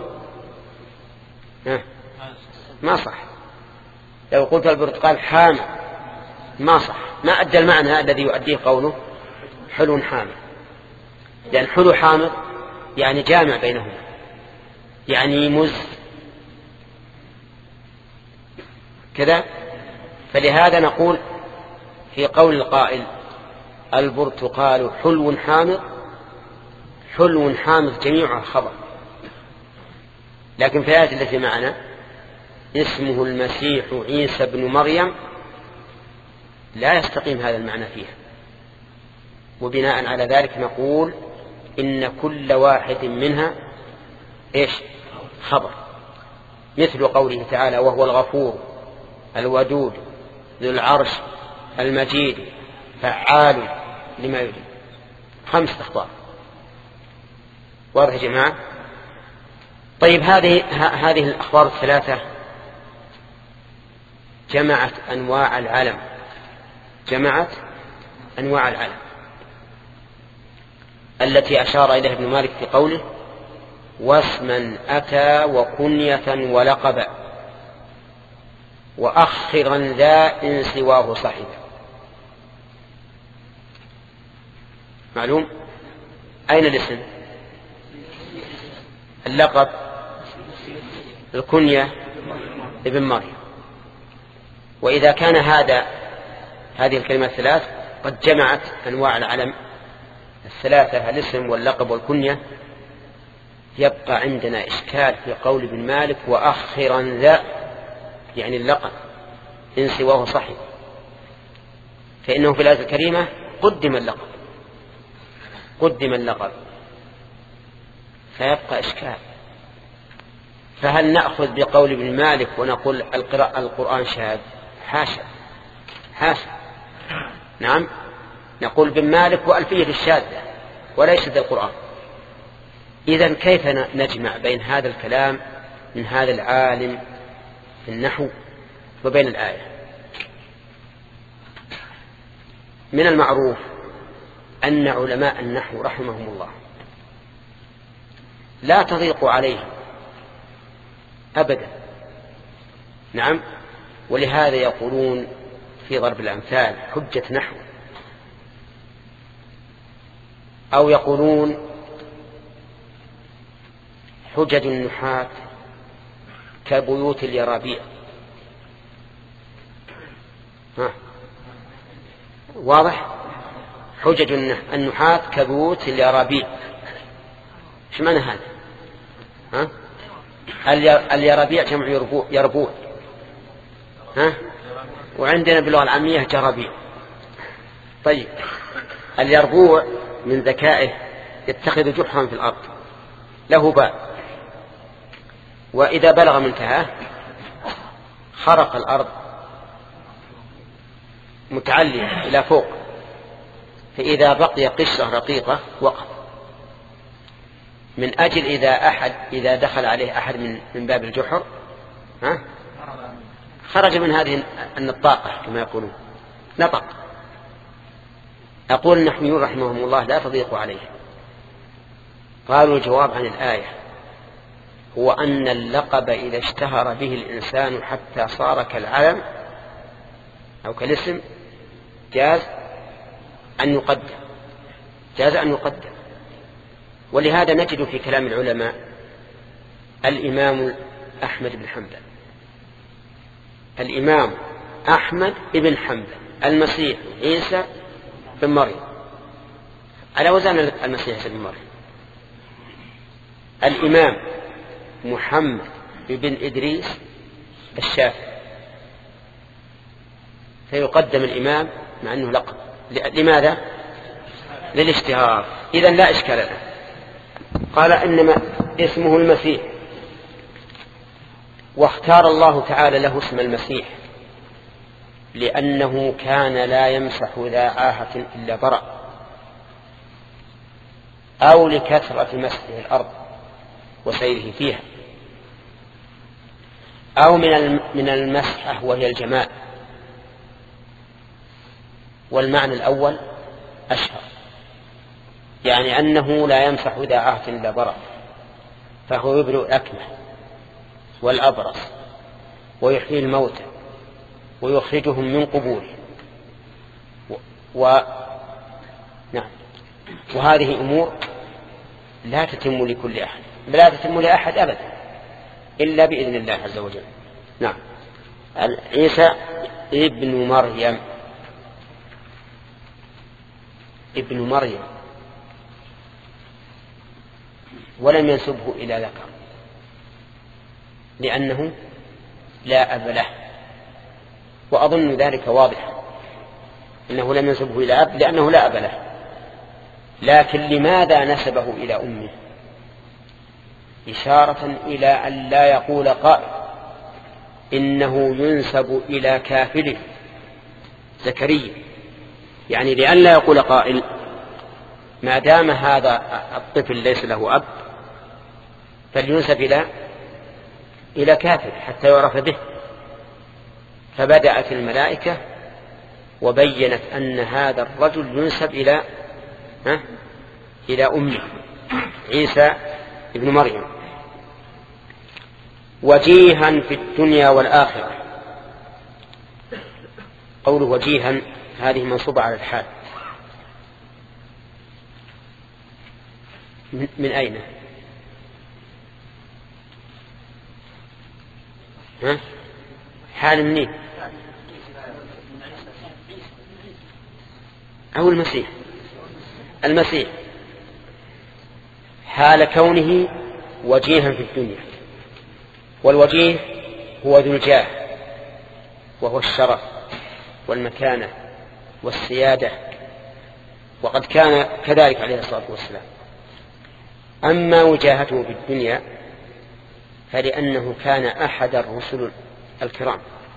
ما صح، لو قلت البرتقال حامض ما صح، ما أدى المعنى الذي يؤديه قوله حلو حامض، لأن حلو حامض يعني جامع بينهما، يعني مز كذا. فلهذا نقول في قول القائل البرتقال حلو حامض، حلو حامض جميعها خبر، لكن في الآية التي معنا اسمه المسيح عيسى بن مريم لا يستقيم هذا المعنى فيها، وبناء على ذلك نقول إن كل واحد منها إيش؟ خبر، مثل قوله تعالى وهو الغفور الودود ذو العرش المجيد فعال لما يريد، خمس أخبار. واضح يا جماعة؟ طيب هذه هذه الأخبار الثلاثة جمعت أنواع العلم، جمعت أنواع العلم التي أشار إليها ابن مالك في قوله واسما أتى وكنية ولقبا وأخرا ذا إن سواه صحبا. معلوم؟ أين الاسم؟ اللقب الكنية ابن مريم. وإذا كان هذا هذه الكلمات الثلاث قد جمعت أنواع العلم الثلاثة الاسم واللقب والكنية، يبقى عندنا إشكال في قول ابن مالك وأخرا ذا، يعني اللقب إن سواه صحيح، فإنه في الآية الكريمة قدم اللقب قدم اللقب فيبقى إشكال. فهل نأخذ بقول ابن مالك ونقول القراءة القرآن شاذ؟ حاشا حاشا، نعم نقول ابن مالك وألفية الشاذة ولا يشد القرآن. إذن كيف نجمع بين هذا الكلام من هذا العالم في النحو وبين الآية؟ من المعروف أن علماء النحو رحمهم الله لا تضيق عليهم أبدا، نعم، ولهذا يقولون في ضرب الأمثال حجة نحو، أو يقولون حجج النحاة كبيوت اليرابيع. ها واضح؟ حجج النحاة كبيوت اليرابيع، ايش معنى هذا؟ ها اليرابيع جمع يربوع, يربوع. ها وعندنا باللغة العامية جرابيع. طيب اليربوع من ذكائه يتخذ جحرا في الأرض له باب، وإذا بلغ منتهاه خرق الأرض متعلية إلى فوق، فإذا بقي قشرة رقيقة وقف، من أجل إذا أحد إذا دخل عليه أحد من من باب الجحر ها خرج من هذه النطاقة كما يقولون نطق. أقول النحويون رحمهم الله لا تضيق عليه. قالوا الجواب عن الآية هو أن اللقب إذا اشتهر به الإنسان حتى صار كالعلم أو كالاسم جاز أن يقدم جاز أن يقدم ولهذا نجد في كلام العلماء الإمام أحمد بن حنبل الإمام أحمد بن حنبل المسيح عيسى بن مريم على وزن المسيح بن مريم. الإمام محمد بن إدريس الشافعي، فيقدم الإمام مع أنه لقب. لماذا؟ للاشتهار. إذن لا إشكال له. قال إنما اسمه المسيح، واختار الله تعالى له اسم المسيح لأنه كان لا يمسح ذا عاهة إلا برأ، أو لكثرة مسحه الأرض وسيره فيها، أو من المسحة وهي الجمال. والمعنى الأول أشهر، يعني أنه لا يمسح ذا عاهة إلا برأ، فهو يبرئ الأكمه والأبرص ويحيي الموتى ويخرجهم من قبورهم و... نعم. وهذه أمور لا تتم لكل أحد، لا تتم لأحد أبدا إلا بإذن الله عز وجل. نعم. عيسى ابن مريم، ابن مريم، ولم ينسبه إلى ذكر لأنه لا أب له، وأظن ذلك واضح إنه لم ينسبه إلى أب لأنه لا أب له. لكن لماذا نسبه إلى أمه؟ إشارة إلى أن لا يقول قائل إنه ينسب إلى كافله زكريا، يعني لأن لا يقول قائل ما دام هذا الطفل ليس له أب فلينسب إلى إلى كافر حتى يعرف به. فبدأت الملائكة وبينت أن هذا الرجل ينسب إلى ها إلى أمه عيسى ابن مريم. وجيها في الدنيا والآخرة، قوله وجيها هذه منصوبة على الحال. من أين؟ ها؟ حال منين؟ أو المسيح؟ المسيح حال كونه وجيها في الدنيا. والوجيه هو ذو الجاه، وهو الشرف والمكانة والسيادة، وقد كان كذلك عليه الصلاة والسلام. أما وجاهته في الدنيا فلأنه كان أحد الرسل الكرام،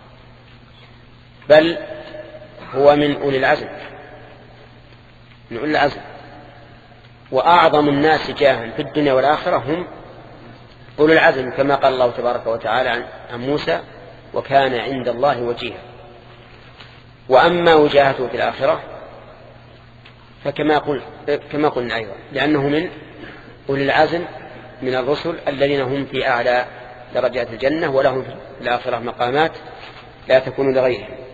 بل هو من أولي العزم، من أولي العزم. وأعظم الناس جاها في الدنيا والآخرة هم أولي العزم، كما قال الله تبارك وتعالى عن موسى وكان عند الله وجيها. وأما وجاهته في الآخرة فكما قل كما قلنا أيضا لأنه من أولي العزم من الرسل الذين هم في أعلى درجات الجنة، ولهم في الآخرة مقامات لا تكون لغيرهم.